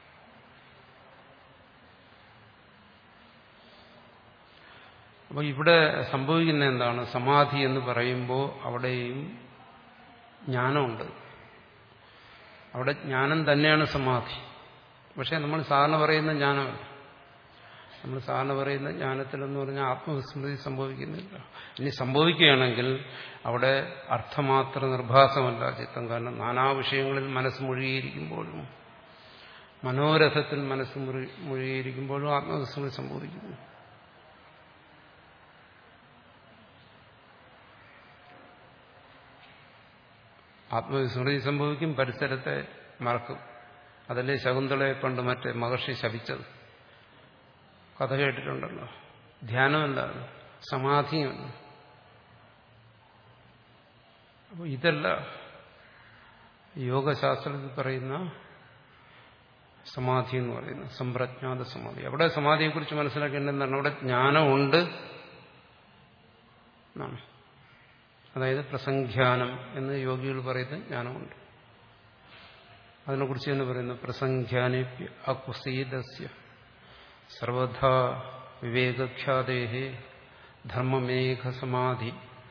അപ്പോൾ ഇവിടെ സംഭവിക്കുന്ന എന്താണ്? സമാധി എന്ന് പറയുമ്പോൾ അവിടെയും ജ്ഞാനമുണ്ട്. അവിടെ ജ്ഞാനം തന്നെയാണ് സമാധി. പക്ഷെ നമ്മൾ സാധാരണ പറയുന്ന ജ്ഞാനമല്ല. നമ്മൾ സാധാരണ പറയുന്ന ജ്ഞാനത്തിലെന്ന് പറഞ്ഞാൽ ആത്മവിസ്മൃതി സംഭവിക്കുന്നില്ല. ഇനി സംഭവിക്കുകയാണെങ്കിൽ അവിടെ അർത്ഥമാത്ര നിർഭാസമല്ല ചിത്തം. കാരണം നാനാ വിഷയങ്ങളിൽ മനസ്സ് മുഴുകിയിരിക്കുമ്പോഴും മനോരഥത്തിൽ മനസ്സ് മുഴുകിയിരിക്കുമ്പോഴും ആത്മവിസ്മൃതി സംഭവിക്കുന്നു. ആത്മവിസ്മൃതി സംഭവിക്കും, പരിസരത്തെ മറക്കും. അതല്ലേ ശകുന്തളയെ പണ്ട് മറ്റേ മഹർഷി ശപിച്ചത്. കഥ കേട്ടിട്ടുണ്ടല്ലോ. ധ്യാനമല്ല, സമാധിയുമല്ല. അപ്പോൾ ഇതല്ല യോഗശാസ്ത്രത്തിൽ പറയുന്ന സമാധി എന്ന് പറയുന്നത്, സമ്പ്രജ്ഞാത സമാധി. അവിടെ സമാധിയെക്കുറിച്ച് മനസ്സിലാക്കേണ്ടത് എന്താണ്? അവിടെ ജ്ഞാനമുണ്ട് എന്നാണ്. അതായത് പ്രസംഖ്യാനം എന്ന് യോഗികൾ പറയുന്നത് ജ്ഞാനമുണ്ട്. അതിനെക്കുറിച്ച് തന്നെ പറയുന്നു, പ്രസംഖ്യാനേപ്യ അകുസീദസ്യ സർവഥാ വിവേകഖ്യാതേഹേ ധർമ്മമേഘ സമാധി.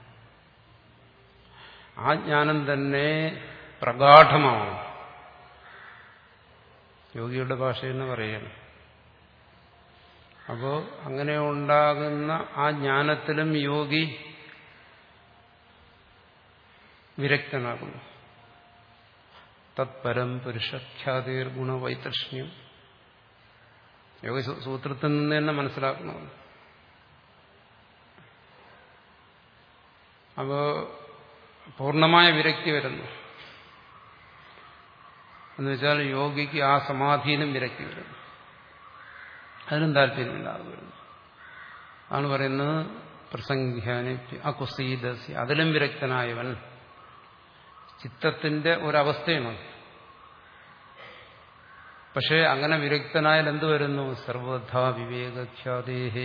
ആ ജ്ഞാനം തന്നെ പ്രഗാഠമാണ്. യോഗിയുടെ ഭാഷയിൽ നിന്ന് പറയുകയാണ്. അപ്പോ അങ്ങനെ ഉണ്ടാകുന്ന ആ ജ്ഞാനത്തിലും യോഗി വിരക്തനാകുന്നു. തത്പരം പുരുഷഖ്യാതിർ ഗുണവൈതൃഷ്ണ്യം. യോഗ സൂത്രത്തിൽ നിന്ന് തന്നെ മനസ്സിലാക്കണം. അപ്പോ പൂർണ്ണമായ വിരക്തി വരുന്നു എന്നുവെച്ചാൽ യോഗിക്ക് ആ സമാധിയിലും വിരക്തി വരുന്നു, അതിനും താല്പര്യമില്ലാതെ വരുന്നു. ആണ് പറയുന്നത് പ്രസംഖ്യാനി അകുസീദസ്യ, അതിലും വിരക്തനായവൻ. ചിത്തത്തിന്റെ ഒരവസ്ഥയാണ്. പക്ഷെ അങ്ങനെ വിരക്തനായാൽ എന്ത് വരുന്നു? സർവഥാ വിവേകഖ്യാതേഹേ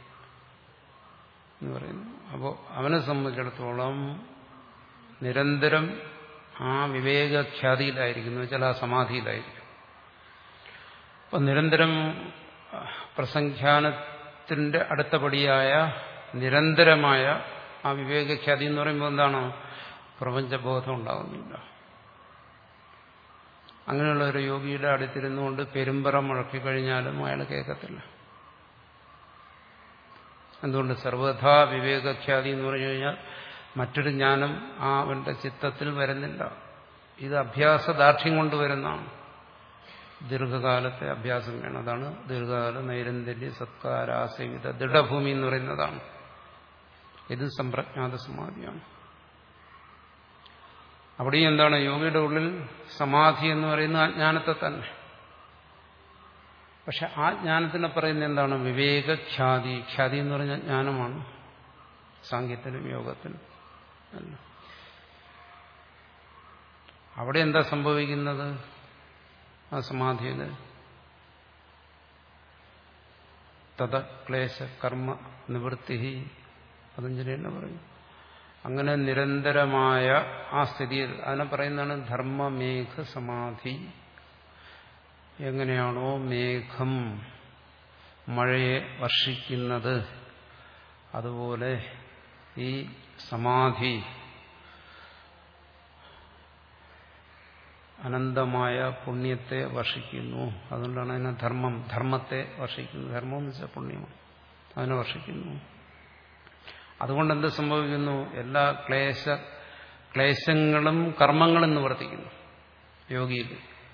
എന്ന് പറയുന്നു. അപ്പോൾ അവനെ സംബന്ധിച്ചിടത്തോളം നിരന്തരം ആ വിവേകഖ്യാതിയിലായിരിക്കുന്നു, വെച്ചാൽ ആ സമാധിയിലായിരിക്കും. അപ്പം നിരന്തരം പ്രസംഖ്യാനത്തിന്റെ അടുത്ത പടിയായ നിരന്തരമായ ആ വിവേകഖ്യാതി എന്ന് പറയുമ്പോൾ എന്താണ്? പ്രപഞ്ചബോധം ഉണ്ടാകുന്നില്ല. അങ്ങനെയുള്ള ഒരു യോഗിയുടെ അടുത്തിരുന്നുകൊണ്ട് പെരുമ്പറ മുഴക്കിക്കഴിഞ്ഞാലും അയാൾ കേൾക്കത്തില്ല. എന്തുകൊണ്ട്? സർവഥാ വിവേകഖ്യാതി എന്ന് പറഞ്ഞു കഴിഞ്ഞാൽ മറ്റൊരു ജ്ഞാനം ആ അവന്റെ ചിത്തത്തിൽ വരുന്നില്ല. ഇത് അഭ്യാസദാർഢ്യം കൊണ്ട് വരുന്നതാണ്. ദീർഘകാലത്തെ അഭ്യാസം വേണം. അതാണ് ദീർഘകാല നൈരന്തര്യ സത്കാരാസേവിത ദൃഢഭൂമി എന്ന് പറയുന്നതാണ്. ഇത് സമ്പ്രജ്ഞാത സമാധിയാണ്. അവിടെയും എന്താണ്? യോഗിയുടെ ഉള്ളിൽ സമാധി എന്ന് പറയുന്ന ആ ജ്ഞാനത്തെ തന്നെ. പക്ഷെ ആ ജ്ഞാനത്തിനെ പറയുന്നത് എന്താണ്? വിവേകഖ്യാതി. ഖ്യാതി എന്ന് പറഞ്ഞ ജ്ഞാനമാണ് സാങ്കേതിലും യോഗത്തിലും അല്ല. അവിടെ എന്താ സംഭവിക്കുന്നത്? ആ സമാധിയിൽ തത ക്ലേശ കർമ്മ നിവൃത്തി. പതഞ്ജലി തന്നെ പറയും. അങ്ങനെ നിരന്തരമായ ആ സ്ഥിതിയിൽ അതിനെ പറയുന്നതാണ് ധർമ്മമേഘ സമാധി. എങ്ങനെയാണോ മേഘം മഴയെ വർഷിക്കുന്നത്, അതുപോലെ ഈ സമാധി അനന്തമായ പുണ്യത്തെ വർഷിക്കുന്നു. അതുകൊണ്ടാണ് അതിനെ ധർമ്മം ധർമ്മത്തെ വർഷിക്കുന്നത്. ധർമ്മം എന്ന് വെച്ചാൽ പുണ്യമാണ്, അതിനെ വർഷിക്കുന്നു. അതുകൊണ്ട് എന്ത് സംഭവിക്കുന്നു? എല്ലാ ക്ലേശ ക്ലേശങ്ങളും കർമ്മങ്ങളും നിവർത്തിക്കുന്നു യോഗിയിൽ.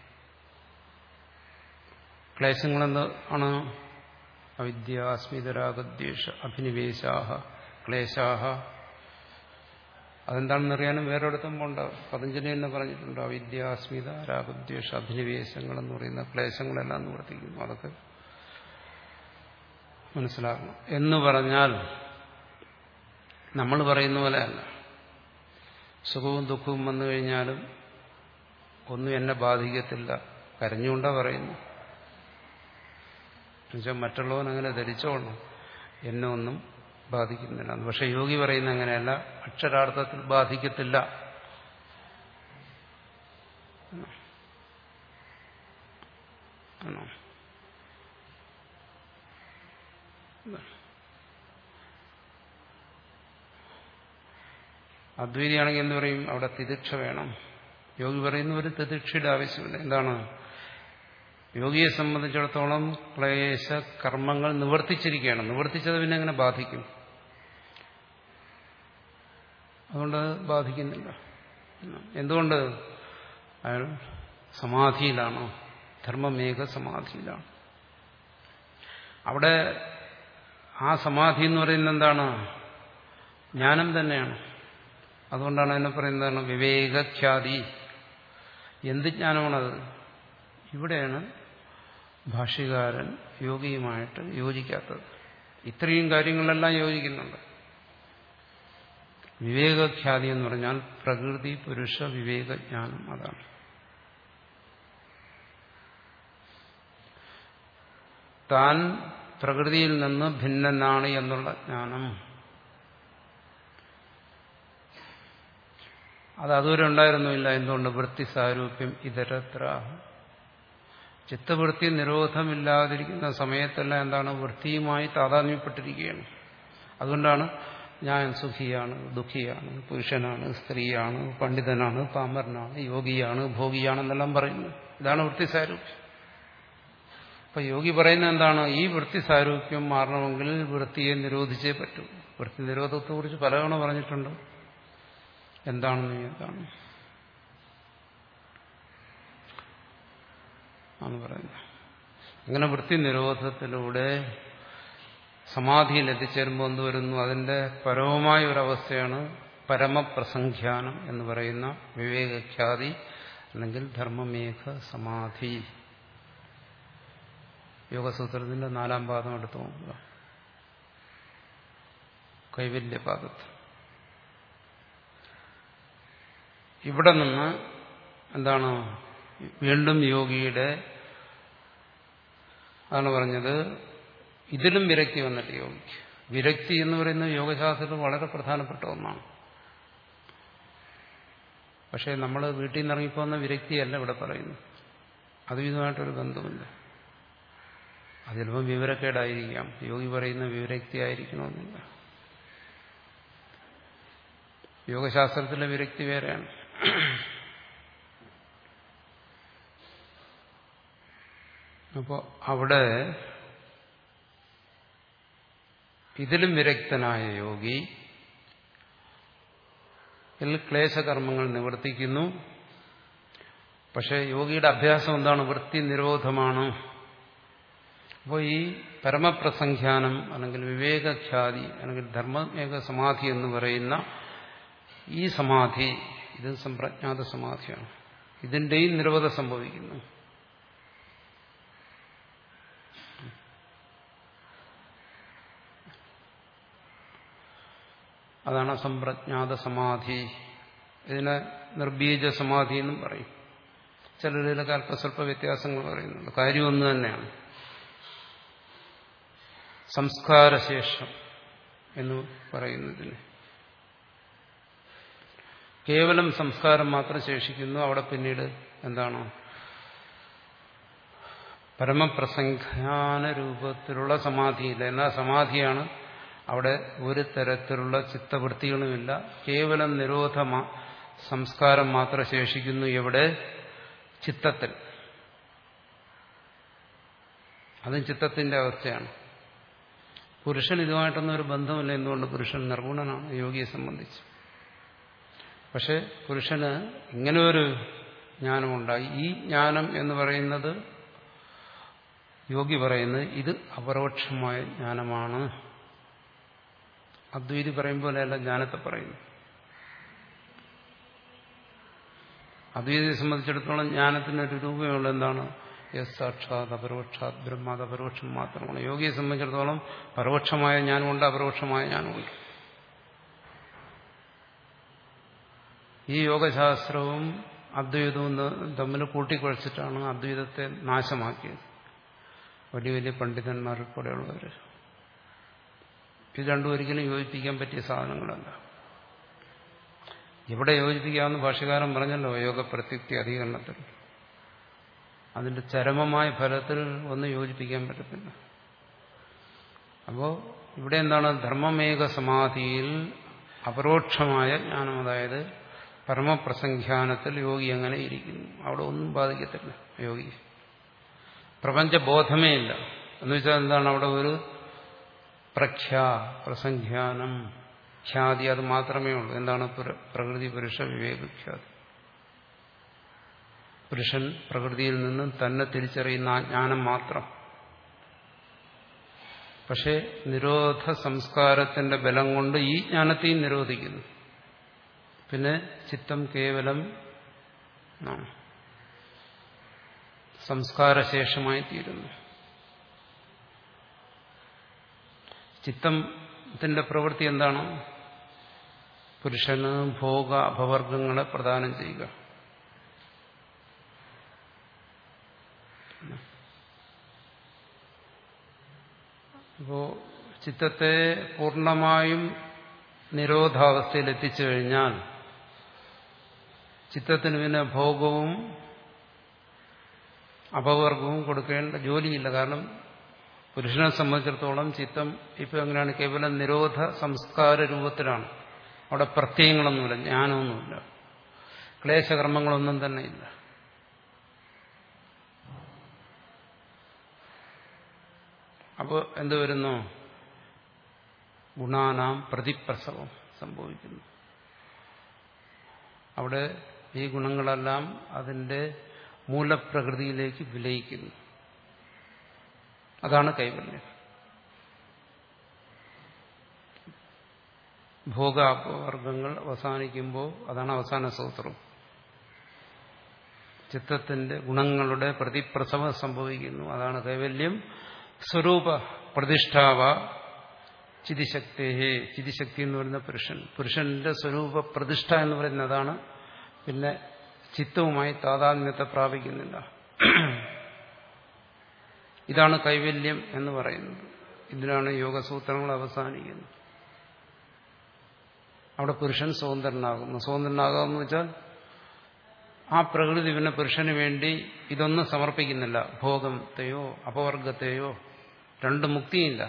ക്ലേശങ്ങളെന്ത് ആണ്? അവിദ്യ, അസ്മിതരാഗദ്വേഷ അഭിനിവേശാഹ ക്ലേശാഹ. അതെന്താണെന്നറിയാനും വേറൊരിടത്തും പോണ്ട. പതഞ്ജലി തന്നെ പറഞ്ഞിട്ടുണ്ട്. അവിദ്യ, അസ്മിത, രാഗദ്വേഷ അഭിനിവേശങ്ങൾ എന്ന് പറയുന്ന ക്ലേശങ്ങളെല്ലാം നിവർത്തിക്കുന്നു. അതൊക്കെ മനസ്സിലാക്കണം. എന്ന് പറഞ്ഞാൽ നമ്മൾ പറയുന്ന പോലെ അല്ല. സുഖവും ദുഃഖവും വന്നു കഴിഞ്ഞാലും ഒന്നും എന്നെ ബാധിക്കത്തില്ല, കരഞ്ഞുകൊണ്ടാ പറയുന്നു. എന്നുവെച്ചാൽ മറ്റുള്ളവൻ അങ്ങനെ ധരിച്ചോളണം എന്നെ ഒന്നും ബാധിക്കുന്നില്ല. പക്ഷെ യോഗി പറയുന്ന അങ്ങനെയല്ല, അക്ഷരാർത്ഥത്തിൽ ബാധിക്കത്തില്ല. ആണോ? അദ്വൈതിയാണെങ്കിൽ എന്ത് പറയും? അവിടെ തിദിക്ഷ വേണം. യോഗി പറയുന്ന ഒരു തിദിക്ഷയുടെ ആവശ്യമില്ല. എന്താണ്? യോഗിയെ സംബന്ധിച്ചിടത്തോളം ക്ലേശ കർമ്മങ്ങൾ നിവർത്തിച്ചിരിക്കുകയാണ്. നിവർത്തിച്ചത് പിന്നെ എങ്ങനെ ബാധിക്കും? അതുകൊണ്ട് ബാധിക്കുന്നില്ല. എന്തുകൊണ്ട്? അയാൾ സമാധിയിലാണോ? ധർമ്മമേഘ സമാധിയിലാണ്. അവിടെ ആ സമാധി എന്ന് പറയുന്നത് എന്താണ്? ജ്ഞാനം തന്നെയാണ്. അതുകൊണ്ടാണ് അതിനെ പറയുന്നതാണ് വിവേകഖ്യാതി. എന്ത് ജ്ഞാനമാണത്? ഇവിടെയാണ് ഭാഷ്യകാരൻ യോഗിയുമായിട്ട് യോജിക്കാത്തത്. ഇത്രയും കാര്യങ്ങളെല്ലാം യോജിക്കുന്നുണ്ട്. വിവേകഖ്യാതി എന്ന് പറഞ്ഞാൽ പ്രകൃതി പുരുഷ വിവേകജ്ഞാനം. അതാണ്. താൻ പ്രകൃതിയിൽ നിന്ന് ഭിന്നനാണ് എന്നുള്ള ജ്ഞാനം. അത് അതുവരെ ഉണ്ടായിരുന്നില്ല. എന്തുകൊണ്ട്? വൃത്തി സാരൂപ്യം ഇതരത്ര. ചിത്തവൃത്തി നിരോധമില്ലാതിരിക്കുന്ന സമയത്തെല്ലാം എന്താണ്? വൃത്തിയുമായി താതാത്മ്യപ്പെട്ടിരിക്കുകയാണ്. അതുകൊണ്ടാണ് ഞാൻ സുഖിയാണ്, ദുഃഖിയാണ്, പുരുഷനാണ്, സ്ത്രീയാണ്, പണ്ഡിതനാണ്, പാമരനാണ്, യോഗിയാണ്, ഭോഗിയാണെന്നെല്ലാം പറയുന്നത്. ഇതാണ് വൃത്തി സാരൂപ്യം. അപ്പൊ യോഗി പറയുന്നത് എന്താണ്? ഈ വൃത്തി സാരൂപ്യം മാറണമെങ്കിൽ വൃത്തിയെ നിരോധിച്ചേ പറ്റൂ. വൃത്തി നിരോധത്തെക്കുറിച്ച് പലതവണ പറഞ്ഞിട്ടുണ്ട്. എന്താണെന്ന് എന്താണ് ആണ് പറയുന്നത്. അങ്ങനെ വൃത്തി നിരോധത്തിലൂടെ സമാധിയിൽ എത്തിച്ചേരുമ്പോൾ എന്ത് വരുന്നു? അതിന്റെ പരമമായ ഒരവസ്ഥയാണ് പരമപ്രസംഖ്യാനം എന്ന് പറയുന്ന വിവേകഖ്യാതി അല്ലെങ്കിൽ ധർമ്മമേഘ സമാധി. യോഗസൂത്രത്തിന്റെ നാലാം പാദം എടുത്തു നോക്കുക. കൈവല്യപാദത്ത് ഇവിടെ നിന്ന് എന്താണ് വീണ്ടും യോഗിയുടെ അതാണ് പറഞ്ഞത്. ഇതിലും വിരക്തി വന്നിട്ട് യോഗിക്ക്. വിരക്തി എന്ന് പറയുന്നത് യോഗശാസ്ത്രത്തിൽ വളരെ പ്രധാനപ്പെട്ട ഒന്നാണ്. പക്ഷെ നമ്മൾ വീട്ടിൽ നിന്ന് ഇറങ്ങിപ്പോകുന്ന വിരക്തിയല്ല ഇവിടെ പറയുന്നത്. അതും ഇതുമായിട്ടൊരു ബന്ധമില്ല. അത് ചിലപ്പോൾ വിവരക്കേടായിരിക്കാം. യോഗി പറയുന്ന വിരക്തി ആയിരിക്കണമെന്നില്ല. യോഗശാസ്ത്രത്തിലെ വിരക്തി വേറെയാണ്. അപ്പോൾ അവിടെ ഇതിലും വിരക്തനായ യോഗി ഇതിൽ ക്ലേശകർമ്മങ്ങൾ നിവർത്തിക്കുന്നു. പക്ഷെ യോഗിയുടെ അഭ്യാസം എന്താണ്? വൃത്തി നിരോധമാണ്. അപ്പോൾ ഈ പരമപ്രസംഖ്യാനം അല്ലെങ്കിൽ വിവേകഖ്യാതി അല്ലെങ്കിൽ ധർമ്മമേക സമാധി എന്ന് പറയുന്ന ഈ സമാധി, ഇത് സംപ്രജ്ഞാത സമാധിയാണ്. ഇതിന്റെയും നിരോധം സംഭവിക്കുന്നു. അതാണ് സംപ്രജ്ഞാത സമാധി. ഇതിനെ നിർബീജ സമാധി എന്നും പറയും. ചിലരിലൊക്കെ അല്പസ്വല്പ വ്യത്യാസങ്ങൾ പറയുന്നുണ്ട്. കാര്യം ഒന്ന് തന്നെയാണ്. സംസ്കാരശേഷം എന്ന് പറയുന്നതിന് കേവലം സംസ്കാരം മാത്രം ശേഷിക്കുന്നു. അവിടെ പിന്നീട് എന്താണ്? പരമപ്രസംഖ്യാന രൂപത്തിലുള്ള സമാധിയില്ല. എന്നാൽ സമാധിയാണ്. അവിടെ ഒരു തരത്തിലുള്ള ചിത്തവൃത്തികളുമില്ല. കേവലം നിരോധ സംസ്കാരം മാത്രം ശേഷിക്കുന്നു. എവിടെ? ചിത്തത്തിൽ. അതും ചിത്തത്തിന്റെ അവസ്ഥയാണ്. പുരുഷൻ ഇതുമായിട്ടൊന്നും ഒരു ബന്ധമില്ല. എന്തുകൊണ്ട്? പുരുഷൻ നിർഗുണനാണ് യോഗിയെ സംബന്ധിച്ച്. പക്ഷെ പുരുഷന് ഇങ്ങനെ ഒരു ജ്ഞാനമുണ്ടായി. ഈ ജ്ഞാനം എന്ന് പറയുന്നത് യോഗി പറയുന്നത് ഇത് അപരോക്ഷമായ ജ്ഞാനമാണ്. അദ്വൈതി പറയുമ്പോലെയല്ല ജ്ഞാനത്തെ പറയുന്നു. അദ്വൈതിയെ സംബന്ധിച്ചിടത്തോളം ജ്ഞാനത്തിനൊരു രൂപമുള്ള എന്താണ്? യസ് സാക്ഷാത് അപരോക്ഷാത് ബ്രഹ്മാത് അപരോക്ഷം മാത്രമാണ്. യോഗിയെ സംബന്ധിച്ചിടത്തോളം പരോക്ഷമായ ജ്ഞാനമുണ്ട്, അപരോക്ഷമായ ജ്ഞാനമുണ്ട്. ഈ യോഗശാസ്ത്രവും അദ്വൈതവും തമ്മിൽ കൂട്ടിക്കുഴച്ചിട്ടാണ് അദ്വൈതത്തെ നാശമാക്കിയത് വലിയ വലിയ പണ്ഡിതന്മാർ ഉൾപ്പെടെയുള്ളവർ. ഇത് രണ്ടും ഒരിക്കലും യോജിപ്പിക്കാൻ പറ്റിയ സാധനങ്ങളല്ല. ഇവിടെ യോജിപ്പിക്കാമെന്ന് ഭാഷ്യകാരൻ പറഞ്ഞല്ലോ യോഗപ്രത്യുക്തി അധികരണത്തിൽ. അതിന്റെ ചരമമായ ഫലത്തിൽ ഒന്നും യോജിപ്പിക്കാൻ പറ്റത്തില്ല. അപ്പോൾ ഇവിടെ എന്താണ്? ധർമ്മമേക സമാധിയിൽ അപരോക്ഷമായ ജ്ഞാനം, അതായത് പരമപ്രസംഖ്യാനത്തിൽ യോഗി എങ്ങനെ ഇരിക്കുന്നു. അവിടെ ഒന്നും ബാധിക്കത്തില്ല യോഗി. പ്രപഞ്ചബോധമേ ഇല്ല എന്ന് വെച്ചാൽ എന്താണ്? അവിടെ ഒരു പ്രഖ്യാ പ്രസംഖ്യാനം ഖ്യാതി അത് മാത്രമേ ഉള്ളൂ. എന്താണ്? പ്രകൃതി പുരുഷ വിവേകഖ്യാതി. പുരുഷൻ പ്രകൃതിയിൽ നിന്നും തന്നെ തിരിച്ചറിയുന്ന ആ ജ്ഞാനം മാത്രം. പക്ഷെ നിരോധ സംസ്കാരത്തിന്റെ ബലം കൊണ്ട് ഈ ജ്ഞാനത്തെയും നിരോധിക്കുന്നു. പിന്നെ ചിത്തം കേവലം സംസ്കാരശേഷമായി തീരുന്നു. ചിത്തത്തിന്റെ പ്രവൃത്തി എന്താണ്? പുരുഷന് ഭോഗ അപവർഗങ്ങളെ പ്രദാനം ചെയ്യുക. ഇപ്പോൾ ചിത്തത്തെ പൂർണ്ണമായും നിരോധാവസ്ഥയിൽ എത്തിച്ചു കഴിഞ്ഞാൽ ചിത്തത്തിന് പിന്നെ ഭോഗവും അപവർഗവും കൊടുക്കേണ്ട ജോലിയില്ല. കാരണം പുരുഷനെ സംബന്ധിച്ചിടത്തോളം ചിത്തം ഇപ്പം എങ്ങനെയാണ്? കേവലം നിരോധ സംസ്കാര രൂപത്തിലാണ്. അവിടെ പ്രത്യയങ്ങളൊന്നുമില്ല, ജ്ഞാനമൊന്നുമില്ല, ക്ലേശകർമ്മങ്ങളൊന്നും തന്നെ ഇല്ല. അപ്പോൾ എന്ത് വരുന്നു? ഗുണാനാം പ്രതിപ്രസവം സംഭവിക്കുന്നു. അവിടെ ഈ ഗുണങ്ങളെല്ലാം അതിന്റെ മൂലപ്രകൃതിയിലേക്ക് വിലയിക്കുന്നു. അതാണ് കൈവല്യം. ഭോഗാപവർഗങ്ങൾ അവസാനിക്കുമ്പോൾ അതാണ് അവസാന സൂത്രം. ചിത്തത്തിന്റെ ഗുണങ്ങളുടെ പ്രതിപ്രസവം സംഭവിക്കുന്നു. അതാണ് കൈവല്യം. സ്വരൂപ പ്രതിഷ്ഠാവ ചിതിശക്തേഹേ. ചിതിശക്തി എന്ന് പറയുന്ന പുരുഷൻ, പുരുഷന്റെ സ്വരൂപ പ്രതിഷ്ഠ എന്ന് പറയുന്നതാണ്. പിന്നെ ചിത്തവുമായി താതാത്മ്യത്തെ പ്രാപിക്കുന്നില്ല. ഇതാണ് കൈവല്യം എന്ന് പറയുന്നത്. ഇതിനാണ് യോഗസൂത്രങ്ങൾ അവസാനിക്കുന്നത്. അവിടെ പുരുഷൻ സ്വതന്ത്രനാകുന്നു. സ്വതന്ത്രനാകാമെന്ന് വെച്ചാൽ ആ പ്രകൃതി പിന്നെ പുരുഷന് വേണ്ടി ഇതൊന്നും സമർപ്പിക്കുന്നില്ല. ഭോഗത്തെയോ അപവർഗത്തെയോ, രണ്ട് മുക്തിയില്ല.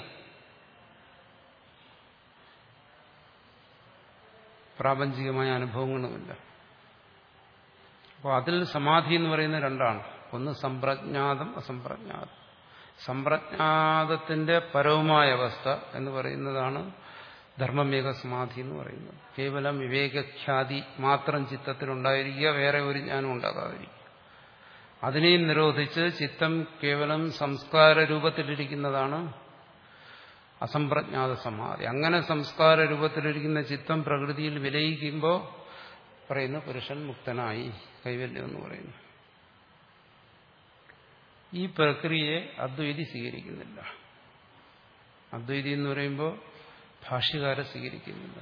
പ്രാപഞ്ചികമായ അനുഭവങ്ങളുമില്ല. അപ്പോൾ അതിൽ സമാധി എന്ന് പറയുന്നത് രണ്ടാണ്. ഒന്ന് സംപ്രജ്ഞാതം, അസംപ്രജ്ഞാതം. സംപ്രജ്ഞാതത്തിന്റെ പരവുമായ അവസ്ഥ എന്ന് പറയുന്നതാണ് ധർമ്മമേക സമാധി എന്ന് പറയുന്നത്. കേവലം വിവേകഖ്യാതി മാത്രം ചിത്തത്തിലുണ്ടായിരിക്കുക, വേറെ ഒരു ജ്ഞാനം ഉണ്ടാകാതിരിക്കുക. അതിനെയും നിരോധിച്ച് ചിത്തം കേവലം സംസ്കാര രൂപത്തിലിരിക്കുന്നതാണ് അസംപ്രജ്ഞാത സമാധി. അങ്ങനെ സംസ്കാര രൂപത്തിലിരിക്കുന്ന ചിത്തം പ്രകൃതിയിൽ വിലയിക്കുമ്പോൾ പറയുന്നു പുരുഷൻ മുക്തനായി, കൈവല്യം എന്ന് പറയുന്നു. ഈ പ്രക്രിയയെ അദ്വൈതി സ്വീകരിക്കുന്നില്ല. അദ്വൈതി എന്ന് പറയുമ്പോൾ ഭാഷ്യകാരെ സ്വീകരിക്കുന്നില്ല.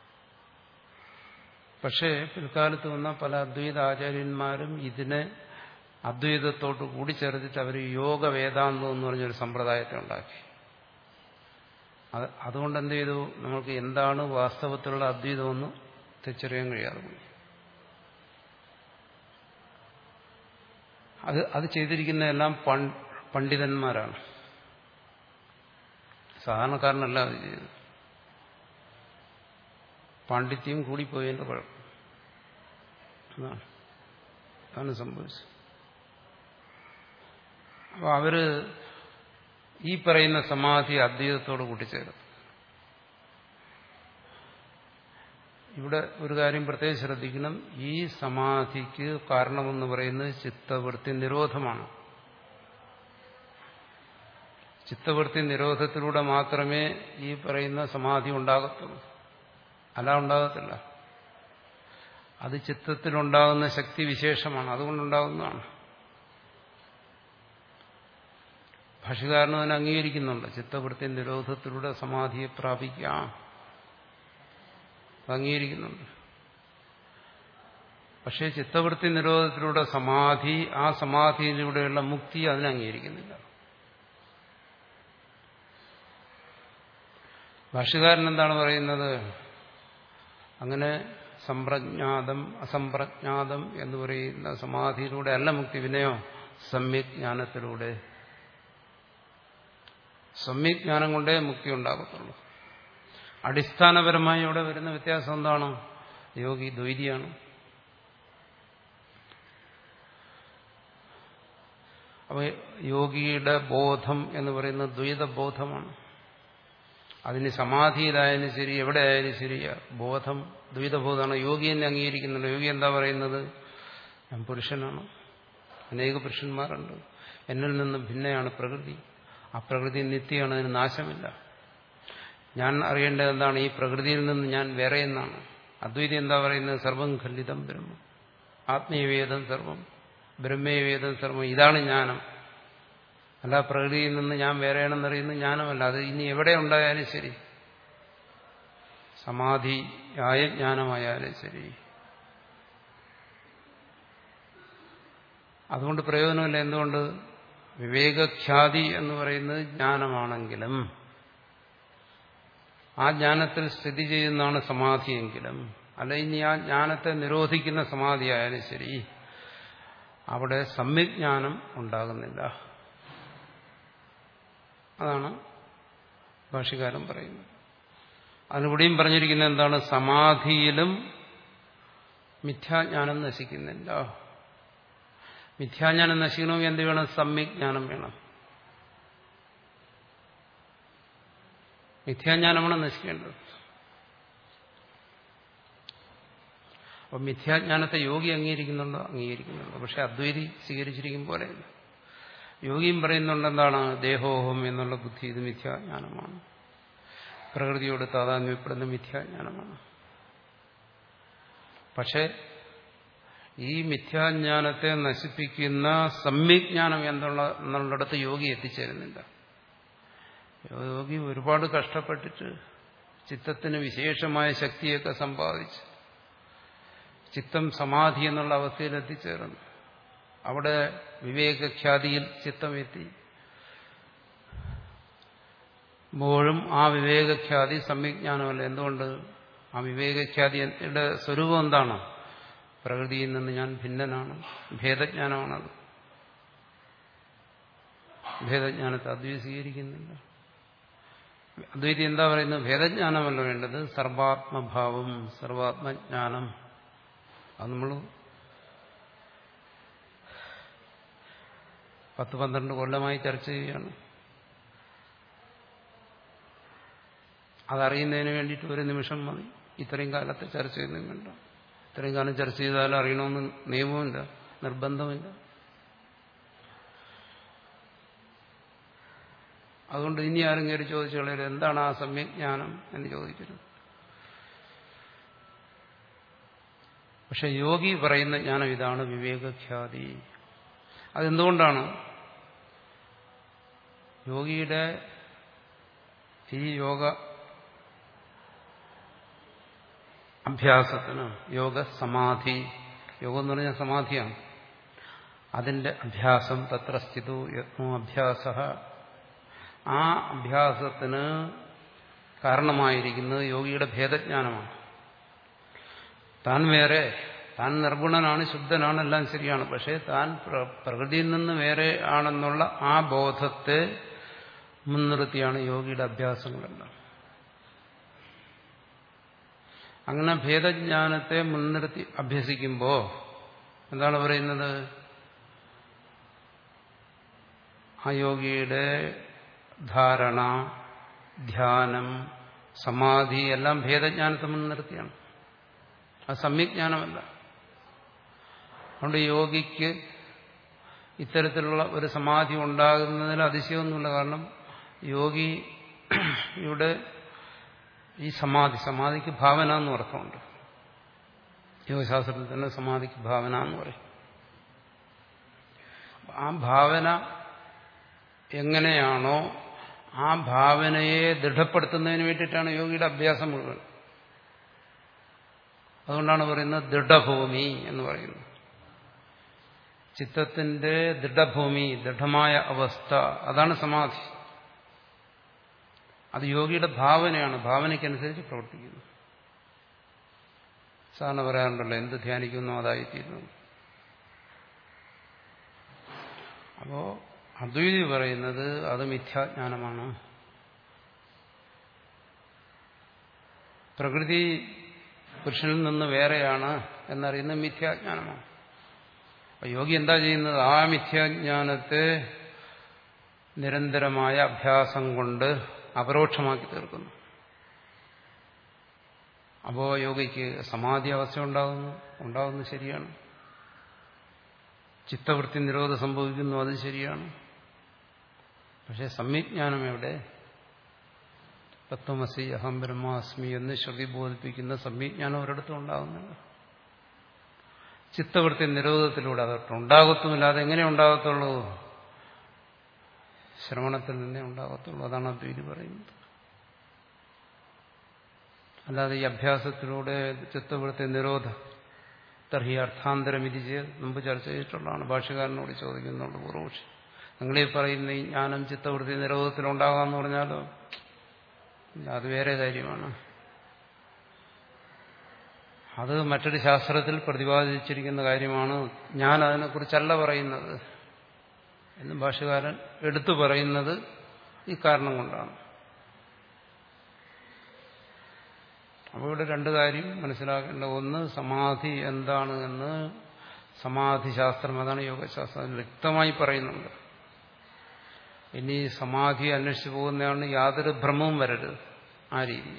പക്ഷേ പിൽക്കാലത്ത് വന്ന പല അദ്വൈത ആചാര്യന്മാരും ഇതിനെ അദ്വൈതത്തോട്ട് കൂടിച്ചേർത്തിട്ട് അവർ യോഗ വേദാന്തം എന്ന് പറഞ്ഞൊരു സമ്പ്രദായത്തെ ഉണ്ടാക്കി. അത് അതുകൊണ്ട് എന്ത് ചെയ്തു? നമുക്ക് എന്താണ് വാസ്തവത്തിലുള്ള അദ്വൈതമെന്ന് തിരിച്ചറിയാൻ കഴിയാതെ പോയി. അത് അത് ചെയ്തിരിക്കുന്നതെല്ലാം പണ്ഡിതന്മാരാണ്, സാധാരണക്കാരനല്ല അത് ചെയ്തത്. പാണ്ഡിത്യം കൂടിപ്പോയതിന്റെ കുഴപ്പം അതാണ് അതാണ് സംഭവിച്ചത്. അപ്പൊ അവര് ഈ പറയുന്ന സമാധി അദ്വൈതത്തോട് കൂട്ടിച്ചേരും. ഇവിടെ ഒരു കാര്യം പ്രത്യേകം ശ്രദ്ധിക്കണം. ഈ സമാധിക്ക് കാരണമെന്ന് പറയുന്നത് ചിത്തവൃത്തി നിരോധമാണ്. ചിത്തവൃത്തി നിരോധത്തിലൂടെ മാത്രമേ ഈ പറയുന്ന സമാധി ഉണ്ടാകത്തുള്ളൂ, അല്ല ഉണ്ടാകത്തില്ല. അത് ചിത്തത്തിലുണ്ടാകുന്ന ശക്തി വിശേഷമാണ്, അതുകൊണ്ടുണ്ടാകുന്നതാണ്. ഭാഷ്യകാരനും അതിനെ അംഗീകരിക്കുന്നുണ്ട്. ചിത്തവൃത്തി നിരോധത്തിലൂടെ സമാധിയെ പ്രാപിക്കാം, അംഗീകരിക്കുന്നുണ്ട്. പക്ഷേ ചിത്തവൃത്തി നിരോധത്തിലൂടെ സമാധി, ആ സമാധിയിലൂടെയുള്ള മുക്തി അതിനെ അംഗീകരിക്കുന്നില്ല. ഭാഷ്യകാരൻ എന്താണ് പറയുന്നത്? അങ്ങനെ സംപ്രജ്ഞാതം അസംപ്രജ്ഞാതം എന്ന് പറയുന്ന സമാധിയിലൂടെ അല്ല മുക്തി, പിന്നെയോ സമ്യക് ജ്ഞാനത്തിലൂടെ. സമ്യക് ജ്ഞാനം കൊണ്ടേ മുക്തി ഉണ്ടാകത്തുള്ളൂ. അടിസ്ഥാനപരമായി ഇവിടെ വരുന്ന വ്യത്യാസം എന്താണ്? യോഗി ദ്വൈതിയാണ്. അപ്പോൾ യോഗിയുടെ ബോധം എന്ന് പറയുന്നത് ദ്വൈതബോധമാണ്. അതിന് സമാധിയിലായാലും ശരി, എവിടെ ആയാലും ശരി, ബോധം ദ്വൈതബോധമാണ്. യോഗി എന്നെ അംഗീകരിക്കുന്നുണ്ട്. യോഗി എന്താ പറയുന്നത്? ഞാൻ പുരുഷനാണ്, അനേക പുരുഷന്മാരുണ്ട്, എന്നിൽ നിന്ന് ഭിന്നയാണ് പ്രകൃതി, ആ പ്രകൃതി നിത്യമാണ്, അതിന് നാശമില്ല. ഞാൻ അറിയേണ്ടത് എന്താണ്? ഈ പ്രകൃതിയിൽ നിന്ന് ഞാൻ വേറെ എന്നാണ്. അദ്വൈതി എന്താ പറയുന്നത്? സർവം ഖണ്ഡിതം ബ്രഹ്മം, ആത്മീയവേദം സർവം, ബ്രഹ്മേവേദം സർവം, ഇതാണ് ജ്ഞാനം. അല്ല പ്രകൃതിയിൽ നിന്ന് ഞാൻ വേറെയാണെന്നറിയുന്ന ജ്ഞാനമല്ല. അത് ഇനി എവിടെ ഉണ്ടായാലും ശരി, സമാധിയായ ജ്ഞാനമായാലും ശരി, അതുകൊണ്ട് പ്രയോജനമില്ല. എന്തുകൊണ്ട്? വിവേകഖ്യാതി എന്ന് പറയുന്നത് ജ്ഞാനമാണെങ്കിലും ആ ജ്ഞാനത്തിൽ സ്ഥിതി ചെയ്യുന്നതാണ് സമാധിയെങ്കിലും, അല്ല ഇനി ആ ജ്ഞാനത്തെ നിരോധിക്കുന്ന സമാധിയായാലും ശരി, അവിടെ സമ്യജ്ഞാനം ഉണ്ടാകുന്നില്ല. അതാണ് ഭാഷ്യകാരൻ പറയുന്നത്. അതിനിവിടെയും പറഞ്ഞിരിക്കുന്നത് എന്താണ്? സമാധിയിലും മിഥ്യാജ്ഞാനം നശിക്കുന്നില്ല. മിഥ്യാജ്ഞാനം നശിക്കണമെങ്കിൽ എന്ത് വേണം? സമ്യജ്ഞാനം വേണം. മിഥ്യാജ്ഞാനമാണ് നശിക്കേണ്ടത്. അപ്പൊ മിഥ്യാജ്ഞാനത്തെ യോഗി അംഗീകരിക്കുന്നുണ്ടോ? അംഗീകരിക്കുന്നുണ്ടോ. പക്ഷെ അദ്വൈതി സ്വീകരിച്ചിരിക്കും പോലെയല്ല. യോഗിയും പറയുന്നുണ്ട് എന്താണ്? ദേഹോഹം എന്നുള്ള ബുദ്ധി ഇത് മിഥ്യാജ്ഞാനമാണ്, പ്രകൃതിയോട് താതാത്മ്യപ്പെടുന്ന മിഥ്യാജ്ഞാനമാണ്. പക്ഷെ ഈ മിഥ്യാജ്ഞാനത്തെ നശിപ്പിക്കുന്ന സമ്യജ്ഞാനം എന്നുള്ള എന്നുള്ളിടത്ത് യോഗി എത്തിച്ചേരുന്നില്ല. യോഗി ഒരുപാട് കഷ്ടപ്പെട്ടിട്ട് ചിത്തത്തിന് വിശേഷമായ ശക്തിയൊക്കെ സമ്പാദിച്ച് ചിത്തം സമാധി എന്നുള്ള അവസ്ഥയിൽ എത്തിച്ചേർന്നു. അവിടെ വിവേകഖ്യാതിയിൽ ചിത്തം എത്തി. പ്പോഴും ആ വിവേകഖ്യാതി സമ്യജ്ഞാനമല്ല. എന്തുകൊണ്ട്? ആ വിവേകഖ്യാതിയുടെ സ്വരൂപം എന്താണ്? പ്രകൃതിയിൽ നിന്ന് ഞാൻ ഭിന്നനാണ്, ഭേദജ്ഞാനമാണത്. ഭേദജ്ഞാനത്തെ അദ്വൈതി സ്വീകരിക്കുന്നില്ല. അദ്വൈതി എന്താ പറയുന്നത്? ഭേദജ്ഞാനമല്ല വേണ്ടത്, സർവാത്മഭാവം, സർവാത്മജ്ഞാനം. അത് നമ്മൾ പത്ത് പന്ത്രണ്ട് കൊല്ലമായി ചർച്ച ചെയ്യുകയാണ്. അതറിയുന്നതിന് വേണ്ടിയിട്ട് ഒരു നിമിഷം മതി. ഇത്രയും കാലത്തെ ചർച്ച ചെയ്യുന്നതും വേണ്ട. ഇത്രയും കാലം ചർച്ച ചെയ്താലും അറിയണമെന്ന് നിയമവുമില്ല, നിർബന്ധമില്ല. അതുകൊണ്ട് ഇനി ആരും കയറി ചോദിച്ചുള്ളത് എന്താണ് ആ സമ്യജ്ഞാനം എന്ന് ചോദിക്കരുത്. പക്ഷെ യോഗി പറയുന്ന ജ്ഞാനം ഇതാണ്, വിവേകഖ്യാതി. അതെന്തുകൊണ്ടാണ്? യോഗിയുടെ ഈ യോഗ അഭ്യാസത്തിന്, യോഗ സമാധി, യോഗം എന്ന് പറഞ്ഞാൽ സമാധിയാണ്, അതിന്റെ അഭ്യാസം തത്ര സ്ഥിതോ യത്നോ അഭ്യാസ, ആ അഭ്യാസത്തിന് കാരണമായിരിക്കുന്നത് യോഗിയുടെ ഭേദജ്ഞാനമാണ്. താൻ വേറെ, താൻ നിർഗുണനാണ്, ശുദ്ധനാണ്, എല്ലാം ശരിയാണ്. പക്ഷേ താൻ പ്രകൃതിയിൽ നിന്ന് വേറെ ആണെന്നുള്ള ആ ബോധത്തെ മുൻനിർത്തിയാണ് യോഗിയുടെ അഭ്യാസങ്ങളെല്ലാം. അങ്ങനെ ഭേദജ്ഞാനത്തെ മുൻനിർത്തി അഭ്യസിക്കുമ്പോൾ എന്താണ് പറയുന്നത്? ആ യോഗിയുടെ ധാരണ, ധ്യാനം, സമാധി എല്ലാം ഭേദജ്ഞാനത്തെ മുൻനിർത്തിയാണ്, അത് സമ്യജ്ഞാനമല്ല. അതുകൊണ്ട് യോഗിക്ക് ഇത്തരത്തിലുള്ള ഒരു സമാധി ഉണ്ടാകുന്നതിൽ അതിശയമൊന്നുമില്ല. കാരണം യോഗിയുടെ ഈ സമാധി, സമാധിക്ക് ഭാവന എന്ന് അർത്ഥമുണ്ട്. യോഗശാസ്ത്രത്തിൽ തന്നെ സമാധിക്ക് ഭാവന എന്ന് പറയും. ആ ഭാവന എങ്ങനെയാണോ, ആ ഭാവനയെ ദൃഢപ്പെടുത്തുന്നതിന് വേണ്ടിയിട്ടാണ് യോഗിയുടെ അഭ്യാസം മുഴുവൻ. അതുകൊണ്ടാണ് പറയുന്നത് ദൃഢഭൂമി എന്ന് പറയുന്നത്. ചിത്തത്തിന്റെ ദൃഢഭൂമി, ദൃഢമായ അവസ്ഥ, അതാണ് സമാധി. അത് യോഗിയുടെ ഭാവനയാണ്, ഭാവനയ്ക്കനുസരിച്ച് പ്രവർത്തിക്കുന്നു. സാധാരണ പറയാറുണ്ടല്ലോ, എന്ത് ധ്യാനിക്കുന്നു അതായിത്തീരുന്നു. അപ്പോ അദ്വൈതി പറയുന്നത് അത് മിഥ്യാജ്ഞാനമാണ്. പ്രകൃതി പുരുഷനിൽ നിന്ന് വേറെയാണ് എന്നറിയുന്ന മിഥ്യാജ്ഞാനമാണ്. അപ്പൊ യോഗി എന്താ ചെയ്യുന്നത്? ആ മിഥ്യാജ്ഞാനത്തെ നിരന്തരമായ അഭ്യാസം കൊണ്ട് അപരോക്ഷമാക്കി തീർക്കുന്നു. അപ്പോ യോഗിക്ക് സമാധി അവസ്ഥ ഉണ്ടാകുന്നു, ഉണ്ടാകുന്നു ശരിയാണ്. ചിത്തവൃത്തി നിരോധം സംഭവിക്കുന്നു, അത് ശരിയാണ്. പക്ഷെ സമ്യജ്ഞാനം എവിടെ? തത്വമസി അഹം ബ്രഹ്മാസ്മി എന്ന് ശ്രുതി ബോധിപ്പിക്കുന്ന സമ്യജ്ഞാനം ഒരിടത്തും ഉണ്ടാകുന്നില്ല. ചിത്തവൃത്തി നിരോധത്തിലൂടെ അതൊട്ട് ഉണ്ടാകത്തുമില്ല. അതെങ്ങനെ ഉണ്ടാകത്തുള്ളൂ? ശ്രവണത്തിൽ നിന്നേ ഉണ്ടാകത്തുള്ളൂ. അതാണ് അദ്വൈതി പറയുന്നത്. അല്ലാതെ ഈ അഭ്യാസത്തിലൂടെ ചിത്തവൃത്തി നിരോധ തർഹി അർത്ഥാന്തരം ഇത് ചെയ്ത് മുമ്പ് ചർച്ച ചെയ്തിട്ടുള്ളതാണ്. ഭാഷ്യകാരനോട് ചോദിക്കുന്നുള്ളൂ പൂർവക്ഷി, നിങ്ങളീ പറയുന്ന ഈ ജ്ഞാനം ചിത്തവൃത്തി നിരോധത്തിലുണ്ടാകാമെന്ന് പറഞ്ഞാലോ അത് വേറെ കാര്യമാണ്. അത് മറ്റൊരു ശാസ്ത്രത്തിൽ പ്രതിപാദിച്ചിരിക്കുന്ന കാര്യമാണ്. ഞാൻ അതിനെക്കുറിച്ചല്ല പറയുന്നത് എന്ന് ഭാഷ്യകാരൻ എടുത്തു പറയുന്നത് ഈ കാരണം കൊണ്ടാണ്. അപ്പോൾ ഇവിടെ രണ്ട് കാര്യം മനസ്സിലാക്കേണ്ട. ഒന്ന്, സമാധി എന്താണ് എന്ന് സമാധി ശാസ്ത്രം, അതാണ് യോഗശാസ്ത്രം, വ്യക്തമായി പറയുന്നുണ്ട്. ഇനി സമാധി അന്വേഷിച്ചു പോകുന്നതാണ്, യാതൊരു ഭ്രമവും വരരുത് ആ രീതിയിൽ.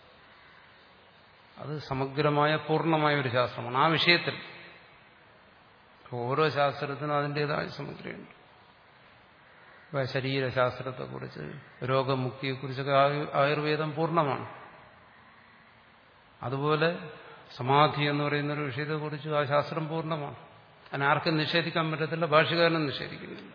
അത് സമഗ്രമായ പൂർണ്ണമായ ഒരു ശാസ്ത്രമാണ് ആ വിഷയത്തിൽ. ഓരോ ശാസ്ത്രത്തിനും അതിൻ്റെതായ സമഗ്രമുണ്ട്. ശരീരശാസ്ത്രത്തെക്കുറിച്ച്, രോഗമുക്തിയെക്കുറിച്ചൊക്കെ ആയുർവേദം പൂർണ്ണമാണ്. അതുപോലെ സമാധി എന്ന് പറയുന്ന ഒരു വിഷയത്തെക്കുറിച്ച് ആ ശാസ്ത്രം പൂർണ്ണമാണ്. അതിനെ ആർക്കും നിഷേധിക്കാൻ പറ്റത്തില്ല, ഭാഷ്യകാരനും നിഷേധിക്കുന്നില്ല.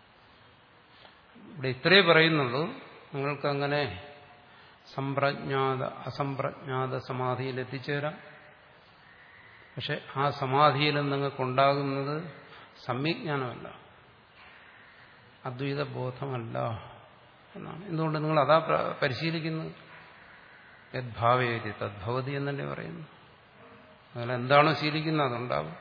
ഇവിടെ ഇത്രേ പറയുന്നുള്ളൂ, നിങ്ങൾക്കങ്ങനെ സംപ്രജ്ഞാത അസംപ്രജ്ഞാത സമാധിയിൽ എത്തിച്ചേരാം. പക്ഷെ ആ സമാധിയിൽ നിങ്ങൾക്കുണ്ടാകുന്നത് സമ്യജ്ഞാനമല്ല, അദ്വൈത ബോധമല്ല എന്നാണ്. എന്തുകൊണ്ട് നിങ്ങൾ അതാ പരിശീലിക്കുന്നത്? യദ്ഭാവേതി തദ്ഭവതി എന്നല്ലേ പറയുന്നു. അങ്ങനെ എന്താണോ ശീലിക്കുന്നത് അതുണ്ടാവും.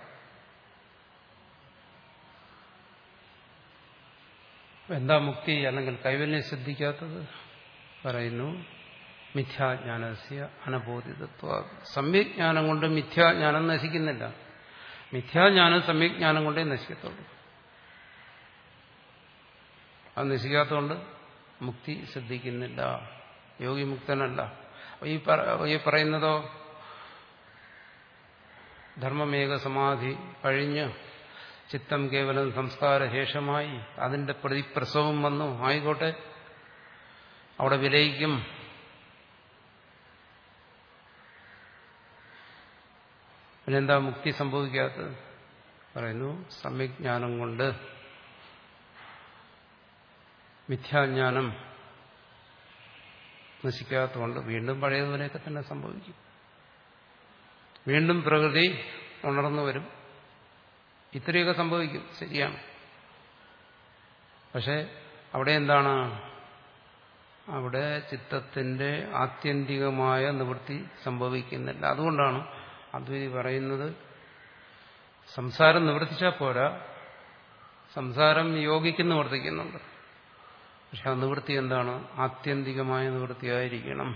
എന്താ മുക്തി അല്ലെങ്കിൽ കൈവല്യം സിദ്ധിക്കാത്തത്? പറയുന്നു മിഥ്യാജ്ഞാനസ്യ അനബോധിതത്വ. സമ്യജ്ഞാനം കൊണ്ട് മിഥ്യാജ്ഞാനം നശിക്കുന്നില്ല. മിഥ്യാജ്ഞാനം സമ്യജ്ഞാനം കൊണ്ടേ നശിക്കത്തുള്ളൂ. അത് നശിക്കാത്തതുകൊണ്ട് മുക്തി സിദ്ധിക്കുന്നില്ല, യോഗി മുക്തനല്ല. ഈ ഈ പറയുന്നതോ ധർമ്മമേക സമാധി കഴിഞ്ഞ് ചിത്തം കേവലം സംസ്കാരശേഷമായി അതിന്റെ പ്രതിപ്രസവം വന്നു, ആയിക്കോട്ടെ, അവിടെ വിലയിക്കും. പിന്നെന്താ മുക്തി സംഭവിക്കാത്തത്? പറയുന്നു സമ്യജ്ഞാനം കൊണ്ട് മിഥ്യാജ്ഞാനം നശിക്കാത്തതുകൊണ്ട് വീണ്ടും പഴയതുപോലെയൊക്കെ തന്നെ സംഭവിക്കും. വീണ്ടും പ്രകൃതി ഉണർന്നു വരും. ഇത്രയൊക്കെ സംഭവിക്കും, ശരിയാണ്. പക്ഷെ അവിടെ എന്താണ്? അവിടെ ചിത്തത്തിന്റെ ആത്യന്തികമായ നിവൃത്തി സംഭവിക്കുന്നില്ല. അതുകൊണ്ടാണ് അദ്വൈതി പറയുന്നത് സംസാരം നിവർത്തിച്ചാൽ പോരാ, സംസാരം യോഗിക്ക് നിവർത്തിക്കുന്നുണ്ട്. പക്ഷെ ആ നിവൃത്തി എന്താണ്? ആത്യന്തികമായ നിവൃത്തിയായിരിക്കണം.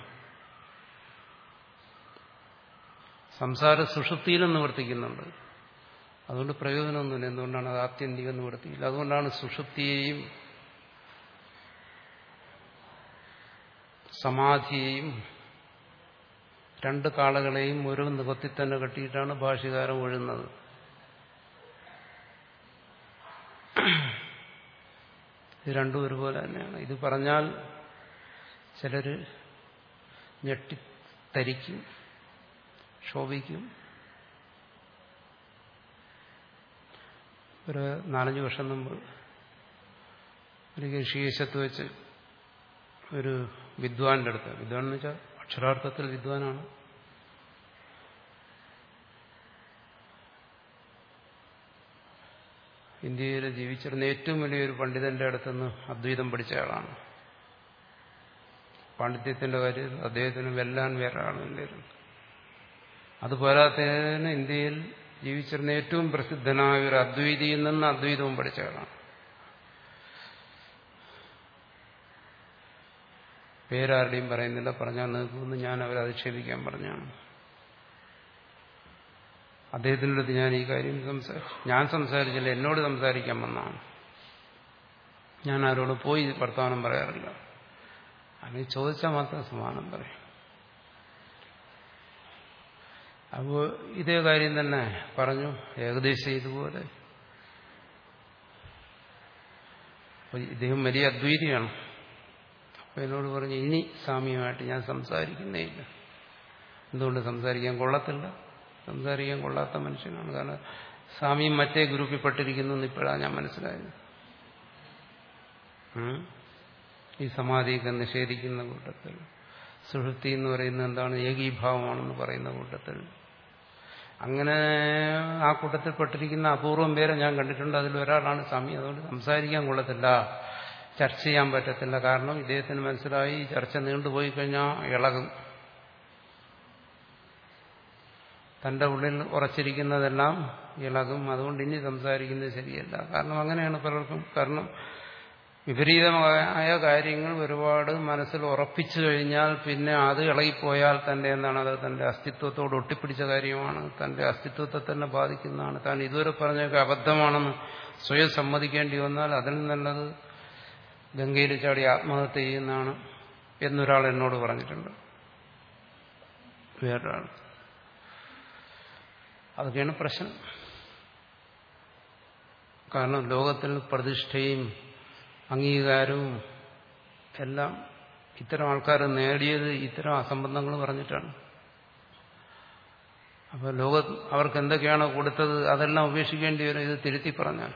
സംസാര സുഷുപ്തിയിലും നിവർത്തിക്കുന്നുണ്ട്. അതുകൊണ്ട് പ്രയോജനമൊന്നുമില്ല. എന്തുകൊണ്ടാണ്? അത് ആത്യന്തിക നിവൃത്തിയില്ല. അതുകൊണ്ടാണ് സുഷുപ്തിയെയും സമാധിയെയും രണ്ട് കാളകളെയും ഒരു നിവൃത്തി തന്നെ കെട്ടിയിട്ടാണ് ഭാഷ്യകാരൻ ഒഴുന്നത്. ഇത് രണ്ടും ഒരുപോലെ തന്നെയാണ്. ഇത് പറഞ്ഞാൽ ചിലര് ഞെട്ടിത്തരിക്കും, ക്ഷോഭിക്കും. ഒരു നാലഞ്ച് വർഷം മുമ്പ് ഒരു ഋഷികേശത്ത് വെച്ച് ഒരു വിദ്വാന്റെ അടുത്ത്, വിദ്വാൻ എന്ന് വെച്ചാൽ അക്ഷരാർത്ഥത്തിൽ വിദ്വാനാണ്, ഇന്ത്യയിൽ ജീവിച്ചിരുന്ന ഏറ്റവും വലിയൊരു പണ്ഡിതന്റെ അടുത്തുനിന്ന് അദ്വൈതം പഠിച്ച ആളാണ്. പാണ്ഡിത്യത്തിന്റെ കാര്യത്തിൽ അദ്ദേഹത്തിന് വെല്ലാൻ വേറെ ആളുണ്ടായിരുന്നു. അതുപോരാത്തതിന് ഇന്ത്യയിൽ ജീവിച്ചിരുന്ന ഏറ്റവും പ്രസിദ്ധനായ ഒരു അദ്വൈതിയിൽ നിന്ന് അദ്വൈതവും പഠിച്ച ആളാണ്. പേരാരുടെയും പറയുന്നില്ല, പറഞ്ഞാൽ നിൽക്കുമെന്ന് ഞാൻ അവരെ അധിക്ഷേപിക്കാൻ പറഞ്ഞാണ്. അദ്ദേഹത്തിൻ്റെ അടുത്ത് ഞാൻ ഈ കാര്യം സംസാരിച്ചു. ഞാൻ സംസാരിച്ചില്ല, എന്നോട് സംസാരിക്കാൻ വന്നാണ്. ഞാൻ ആരോട് പോയി വർത്തമാനം പറയാറില്ല. അങ്ങനെ ചോദിച്ചാൽ മാത്രം സമാനം പറയും. അപ്പോൾ ഇതേ കാര്യം തന്നെ പറഞ്ഞു, ഏകദേശം ഇതുപോലെ. അപ്പോൾ ഇദ്ദേഹം വലിയ അദ്വൈതിയാണ്. അപ്പോൾ എന്നോട് പറഞ്ഞു, ഇനി സ്വാമിയുമായിട്ട് ഞാൻ സംസാരിക്കുന്നേ ഇല്ല. എന്തുകൊണ്ട്? സംസാരിക്കാൻ കൊള്ളത്തില്ല, സംസാരിക്കാൻ കൊള്ളാത്ത മനുഷ്യനാണ്. കാരണം സ്വാമിയും മറ്റേ ഗ്രൂപ്പിൽ പെട്ടിരിക്കുന്നു എന്ന് ഇപ്പോഴാണ് ഞാൻ മനസ്സിലായത്. ഈ സമാധിയൊക്കെ നിഷേധിക്കുന്ന കൂട്ടത്തിൽ, സുഷുപ്തി എന്ന് പറയുന്നത് എന്താണ്? ഏകീഭാവമാണെന്ന് പറയുന്ന കൂട്ടത്തിൽ, അങ്ങനെ ആ കൂട്ടത്തിൽ പെട്ടിരിക്കുന്ന അപൂർവം പേരെ ഞാൻ കണ്ടിട്ടുണ്ട്. അതിലൊരാളാണ് സ്വാമി. അതുകൊണ്ട് സംസാരിക്കാൻ കൊള്ളത്തില്ല ചർച്ച ചെയ്യാൻ പറ്റത്തില്ല. കാരണം ഇദ്ദേഹത്തിന് മനസ്സിലായി ഈ ചർച്ച നീണ്ടുപോയി കഴിഞ്ഞാൽ ഇളകും. തന്റെ ഉള്ളിൽ ഉറച്ചിരിക്കുന്നതെല്ലാം ഇളകും. അതുകൊണ്ട് ഇനി സംസാരിക്കുന്നത് ശരിയല്ല. കാരണം അങ്ങനെയാണ് പലർക്കും. കാരണം വിപരീതമായ കാര്യങ്ങൾ ഒരുപാട് മനസ്സിൽ ഉറപ്പിച്ചു കഴിഞ്ഞാൽ പിന്നെ അത് ഇളകിപ്പോയാൽ തന്റെ എന്താണ്, അത് തന്റെ അസ്തിത്വത്തോട് ഒട്ടിപ്പിടിച്ച കാര്യമാണ്, തന്റെ അസ്തിത്വത്തെ തന്നെ ബാധിക്കുന്നതാണ്. താൻ ഇതുവരെ പറഞ്ഞൊക്കെ അബദ്ധമാണെന്ന് സ്വയം സമ്മതിക്കേണ്ടി വന്നാൽ അതിൽ നല്ലത് ഗംഗയിൽ ചാടി ആത്മഹത്യ ചെയ്യുന്നതാണ് എന്നൊരാൾ എന്നോട് പറഞ്ഞിട്ടുണ്ട്. വേറൊരാൾ. അതൊക്കെയാണ് പ്രശ്നം. കാരണം ലോകത്തിൽ പ്രതിഷ്ഠയും അംഗീകാരവും എല്ലാം ഇത്തരം ആൾക്കാർ നേടിയത് ഇത്തരം അസംബന്ധങ്ങൾ പറഞ്ഞിട്ടാണ്. അപ്പോൾ ലോക അവർക്ക് എന്തൊക്കെയാണോ കൊടുത്തത് അതെല്ലാം ഉപേക്ഷിക്കേണ്ടി വരും ഇത് തിരുത്തി പറഞ്ഞാൽ.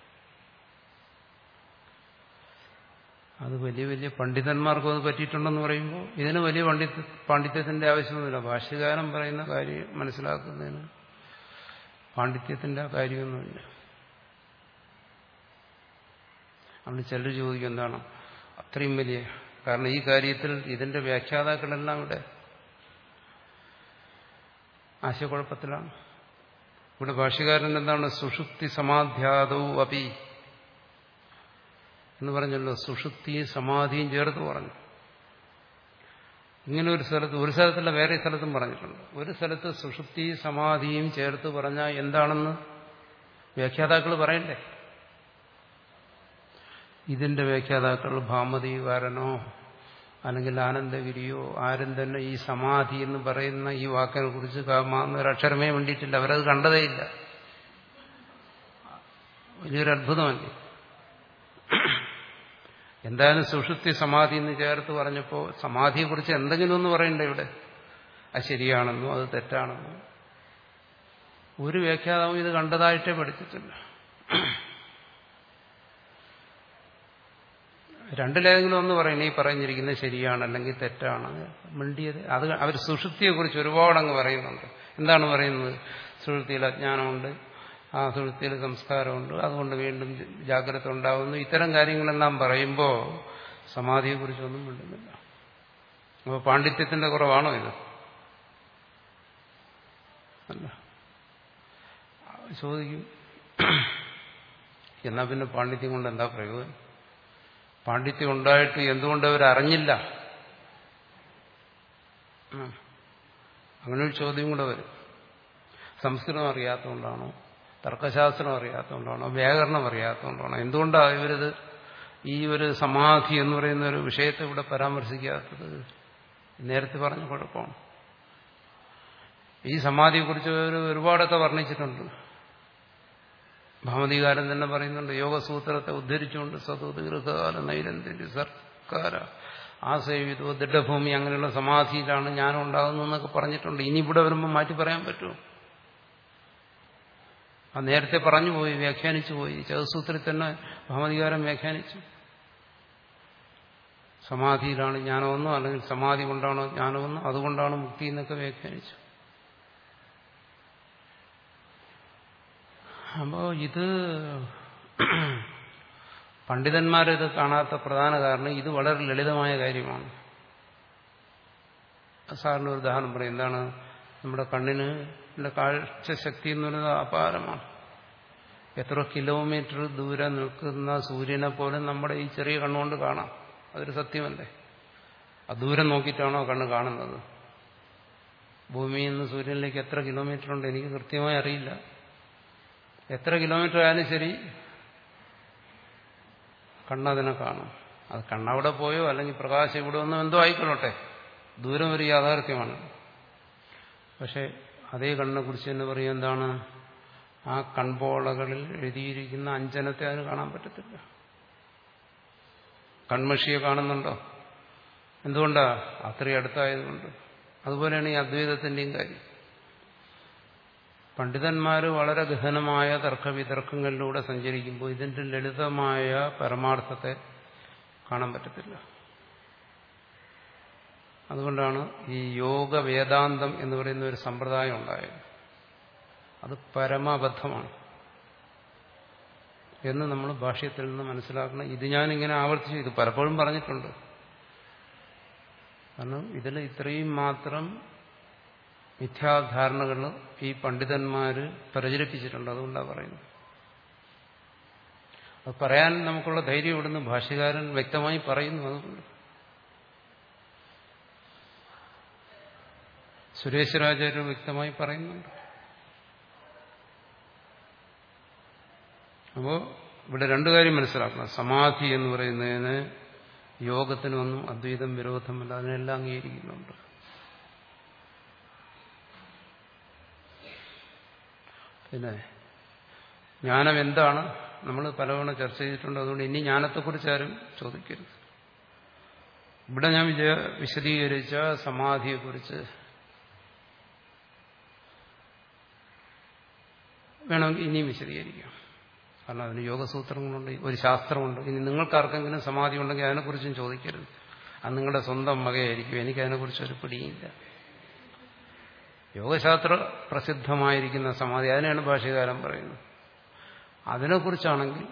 അത് വലിയ വലിയ പണ്ഡിതന്മാർക്കും അത് പറ്റിയിട്ടുണ്ടെന്ന് പറയുമ്പോൾ ഇതിന് വലിയ പണ്ഡിത പാണ്ഡിത്യത്തിന്റെ ആവശ്യമൊന്നുമില്ല. ഭാഷ്യകാരൻ പറയുന്ന കാര്യം മനസ്സിലാക്കുന്നതിന് പാണ്ഡിത്യത്തിന്റെ കാര്യമൊന്നുമില്ല. അവിടെ ചിലർ ചോദിക്കും എന്താണ് അത്രയും വലിയ, കാരണം ഈ കാര്യത്തിൽ ഇതിന്റെ വ്യാഖ്യാതാക്കളെല്ലാം ഇവിടെ ആശയക്കുഴപ്പത്തിലാണ്. ഇവിടെ ഭാഷ്യകാരൻ എന്താണ് സുഷുപ്തി സമാധ്യാദവും അപി എന്ന് പറഞ്ഞല്ലോ. സുഷുപ്തിയും സമാധിയും ചേർത്ത് പറഞ്ഞു. ഇങ്ങനെ ഒരു സ്ഥലത്ത്, ഒരു സ്ഥലത്തല്ല വേറെ സ്ഥലത്തും പറഞ്ഞിട്ടുണ്ട്. ഒരു സ്ഥലത്ത് സുഷുപ്തിയും സമാധിയും ചേർത്ത് പറഞ്ഞാൽ എന്താണെന്ന് വ്യാഖ്യാതാക്കൾ പറയണ്ടേ. ഇതിന്റെ വ്യാഖ്യാതാക്കൾ ഭാമതികാരനോ അല്ലെങ്കിൽ ആനന്ദഗിരിയോ ആരും തന്നെ ഈ സമാധി എന്ന് പറയുന്ന ഈ വാക്കിനെ കുറിച്ച് ഒരക്ഷരമേ വേണ്ടിയിട്ടില്ല. അവരത് കണ്ടതേയില്ല. വലിയൊരു അത്ഭുതമല്ലേ. എന്തായാലും സുഷുപ്തി സമാധി എന്ന് ചേർത്ത് പറഞ്ഞപ്പോൾ സമാധിയെക്കുറിച്ച് എന്തെങ്കിലും ഒന്ന് പറയണ്ടേ ഇവിടെ. അത് ശരിയാണെന്നോ അത് തെറ്റാണെന്നോ ഒരു വ്യാഖ്യാതാവും ഇത് കണ്ടതായിട്ടേ പഠിച്ചിട്ടില്ല. രണ്ടിലേതെങ്കിലും ഒന്ന് പറയണേ ഈ പറഞ്ഞിരിക്കുന്നത് ശരിയാണ് അല്ലെങ്കിൽ തെറ്റാണ് മിണ്ടിയത്. അത് അവർ സുഷുപ്തിയെക്കുറിച്ച് ഒരുപാടങ്ങ് പറയുന്നുണ്ട്. എന്താണ് പറയുന്നത്? സുഷുപ്തിയിൽ അജ്ഞാനമുണ്ട്, ആ സുഷുപ്തിയിൽ സംസ്കാരമുണ്ട്, അതുകൊണ്ട് വീണ്ടും ജാഗ്രത ഉണ്ടാകുന്നു. ഇത്തരം കാര്യങ്ങളെല്ലാം പറയുമ്പോൾ സമാധിയെക്കുറിച്ചൊന്നും മിണ്ടുന്നില്ല. അപ്പോൾ പാണ്ഡിത്യത്തിന്റെ കുറവാണോ ഇത്? അല്ല. ചോദിക്കും എന്നാ പിന്നെ പാണ്ഡിത്യം കൊണ്ട് എന്താ പ്രയോജനം? പാണ്ഡിത്യം ഉണ്ടായിട്ട് എന്തുകൊണ്ട് അവരറിഞ്ഞില്ല? അങ്ങനെ ഒരു ചോദ്യം കൂടെ വരും. സംസ്കൃതം അറിയാത്തതുകൊണ്ടാണോ, തർക്കശാസ്ത്രം അറിയാത്തതുകൊണ്ടാണോ, വ്യാകരണം അറിയാത്തതുകൊണ്ടാണോ, എന്തുകൊണ്ടാണ് ഇവരിത് ഈ ഒരു സമാധി എന്ന് പറയുന്ന ഒരു വിഷയത്തെ ഇവിടെ പരാമർശിക്കാത്തത്? നേരത്തെ പറഞ്ഞ കുഴപ്പമാണ്. ഈ സമാധിയെക്കുറിച്ച് ഒരുപാടൊക്കെ വർണ്ണിച്ചിട്ടുണ്ട്. ഭാമതികാരൻ തന്നെ പറയുന്നുണ്ട്, യോഗസൂത്രത്തെ ഉദ്ധരിച്ചുകൊണ്ട് സതോദീർഘകാല നൈരന്തര്യ സർക്കാര ആസേവിതോ ദൃഢഭൂമി അങ്ങനെയുള്ള സമാധിയിലാണ് ജ്ഞാനം ഉണ്ടാകുന്നതെന്നൊക്കെ പറഞ്ഞിട്ടുണ്ട്. ഇനി ഇവിടെ വരുമ്പോൾ മാറ്റി പറയാൻ പറ്റുമോ? ആ നേരത്തെ പറഞ്ഞു പോയി, വ്യാഖ്യാനിച്ചു പോയി. ചതുസൂത്രത്തിൽ തന്നെ ഭാമതികാരൻ വ്യാഖ്യാനിച്ചു. സമാധിയിലാണ് ജ്ഞാനമെന്നോ അല്ലെങ്കിൽ സമാധി കൊണ്ടാണോ ജ്ഞാനമെന്നോ അതുകൊണ്ടാണ് മുക്തി എന്നൊക്കെ വ്യാഖ്യാനിച്ചു. അപ്പോൾ ഇത് പണ്ഡിതന്മാരിത് കാണാത്ത പ്രധാന കാരണം ഇത് വളരെ ലളിതമായ കാര്യമാണ്. സാറിന് ഒരു ഉദാഹരണം പറയും. എന്താണ്? നമ്മുടെ കണ്ണിന് കാഴ്ചശക്തി എന്ന് പറയുന്നത് അപാരമാണ്. എത്ര കിലോമീറ്റർ ദൂരെ നിൽക്കുന്ന സൂര്യനെ പോലും നമ്മുടെ ഈ ചെറിയ കണ്ണുകൊണ്ട് കാണാം. അതൊരു സത്യമല്ലേ? ആ ദൂരം നോക്കിയിട്ടാണോ കണ്ണ് കാണുന്നത്? ഭൂമിയിൽ നിന്ന് സൂര്യനിലേക്ക് എത്ര കിലോമീറ്റർ ഉണ്ട് എനിക്ക് കൃത്യമായി അറിയില്ല. എത്ര കിലോമീറ്റർ ആയാലും ശരി കണ്ണതിനെ കാണും. അത് കണ്ണവിടെ പോയോ അല്ലെങ്കിൽ പ്രകാശം ഇവിടെ ഒന്നും എന്തോ ആയിക്കൊള്ളട്ടെ, ദൂരം ഒരു യാഥാർത്ഥ്യമാണ്. പക്ഷെ അതേ കണ്ണിനെ കുറിച്ച് തന്നെ പറയും എന്താണ്? ആ കൺപോളകളിൽ എഴുതിയിരിക്കുന്ന അഞ്ജനത്തെ അതിന് കാണാൻ പറ്റത്തില്ല. കൺമഷിയെ കാണുന്നുണ്ടോ? എന്തുകൊണ്ടാ? അത്രയും അടുത്തായതുകൊണ്ട്. അതുപോലെയാണ് ഈ അദ്വൈതത്തിന്റെയും കാര്യം. പണ്ഡിതന്മാർ വളരെ ഗഹനമായ തർക്കവിതർക്കങ്ങളിലൂടെ സഞ്ചരിക്കുമ്പോൾ ഇതിന്റെ ലളിതമായ പരമാർത്ഥത്തെ കാണാൻ പറ്റത്തില്ല. അതുകൊണ്ടാണ് ഈ യോഗ വേദാന്തം എന്ന് പറയുന്ന ഒരു സമ്പ്രദായം ഉണ്ടായത്. അത് പരമാബദ്ധമാണ്. എന്ന് നമ്മൾ ഭാഷ്യത്തിൽ നിന്ന് മനസ്സിലാക്കണം. ഇത് ഞാനിങ്ങനെ ആവർത്തിച്ചു, ഇത് പലപ്പോഴും പറഞ്ഞിട്ടുണ്ട്. കാരണം ഇതിൽ ഇത്രയും മാത്രം മിഥ്യാധാരണകൾ ഈ പണ്ഡിതന്മാര് പ്രചരിപ്പിച്ചിട്ടുണ്ട്. അതുകൊണ്ടാണ് പറയുന്നത്. അത് പറയാൻ നമുക്കുള്ള ധൈര്യം ഇവിടുന്ന് ഭാഷ്യകാരൻ വ്യക്തമായി പറയുന്നു. അതുകൊണ്ട് സുരേശ്വരാചാര്യർ വ്യക്തമായി പറയുന്നുണ്ട്. അപ്പോൾ ഇവിടെ രണ്ടു കാര്യം മനസ്സിലാക്കണം. സമാധി എന്ന് പറയുന്നതിന് യോഗത്തിനൊന്നും അദ്വൈതം വിരോധമല്ല, അതിനെല്ലാം അംഗീകരിക്കുന്നുണ്ട്. പിന്നെ ജ്ഞാനം എന്താണ് നമ്മൾ പലവണ ചർച്ച ചെയ്തിട്ടുണ്ട്. അതുകൊണ്ട് ഇനി ജ്ഞാനത്തെക്കുറിച്ച് ആരും ചോദിക്കരുത്. ഇവിടെ ഞാൻ വിജയ വിശദീകരിച്ച സമാധിയെക്കുറിച്ച് വേണമെങ്കിൽ ഇനിയും വിശദീകരിക്കാം. കാരണം അതിന് യോഗസൂത്രങ്ങളുണ്ട്, ഒരു ശാസ്ത്രമുണ്ട്. ഇനി നിങ്ങൾക്കാർക്കെങ്കിലും സമാധി ഉണ്ടെങ്കിൽ അതിനെക്കുറിച്ചും ചോദിക്കരുത്. അത് നിങ്ങളുടെ സ്വന്തം വകയായിരിക്കും. എനിക്കതിനെക്കുറിച്ചൊരു പിടിയില്ല. യോഗശാസ്ത്ര പ്രസിദ്ധമായിരിക്കുന്ന സമാധി, അതിനെയാണ് ഭാഷ്യകാരൻ പറയുന്നത്. അതിനെക്കുറിച്ചാണെങ്കിൽ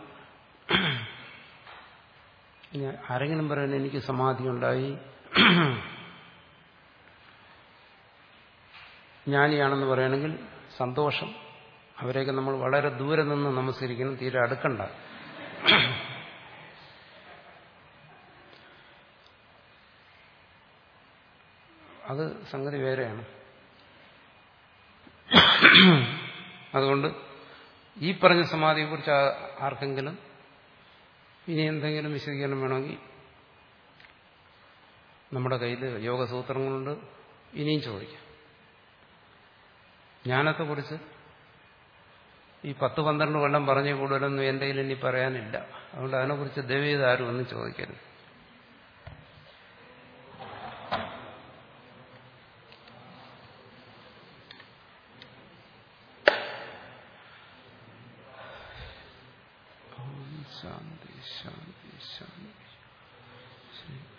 ആരെങ്കിലും പറയുന്നത് എനിക്ക് സമാധി ഉണ്ടായി, ജ്ഞാനിയാണെന്ന് പറയുകയാണെങ്കിൽ സന്തോഷം. അവരെയൊക്കെ നമ്മൾ വളരെ ദൂരെ നിന്ന് നമസ്കരിക്കണം, തീരെ അടുക്കണ്ട. അത് സംഗതി വേറെയാണ്. അതുകൊണ്ട് ഈ പറഞ്ഞ സമാധിയെക്കുറിച്ച് ആർക്കെങ്കിലും ഇനി എന്തെങ്കിലും വിശദീകരണം വേണമെങ്കിൽ നമ്മുടെ കയ്യിൽ യോഗസൂത്രങ്ങളുണ്ട്, ഇനിയും ചോദിക്കാം. ജ്ഞാനത്തെക്കുറിച്ച് ഈ പത്ത് പന്ത്രണ്ട് കൊല്ലം പറഞ്ഞ കൂടുതലൊന്നും എൻ്റെ കയ്യിൽ ഇനി പറയാനില്ല. അതുകൊണ്ട് അതിനെക്കുറിച്ച് ദയവേത് ആരും ഒന്നും ചോദിക്കരുത്. ശാന്തി ശാന്തി ശാന്തി.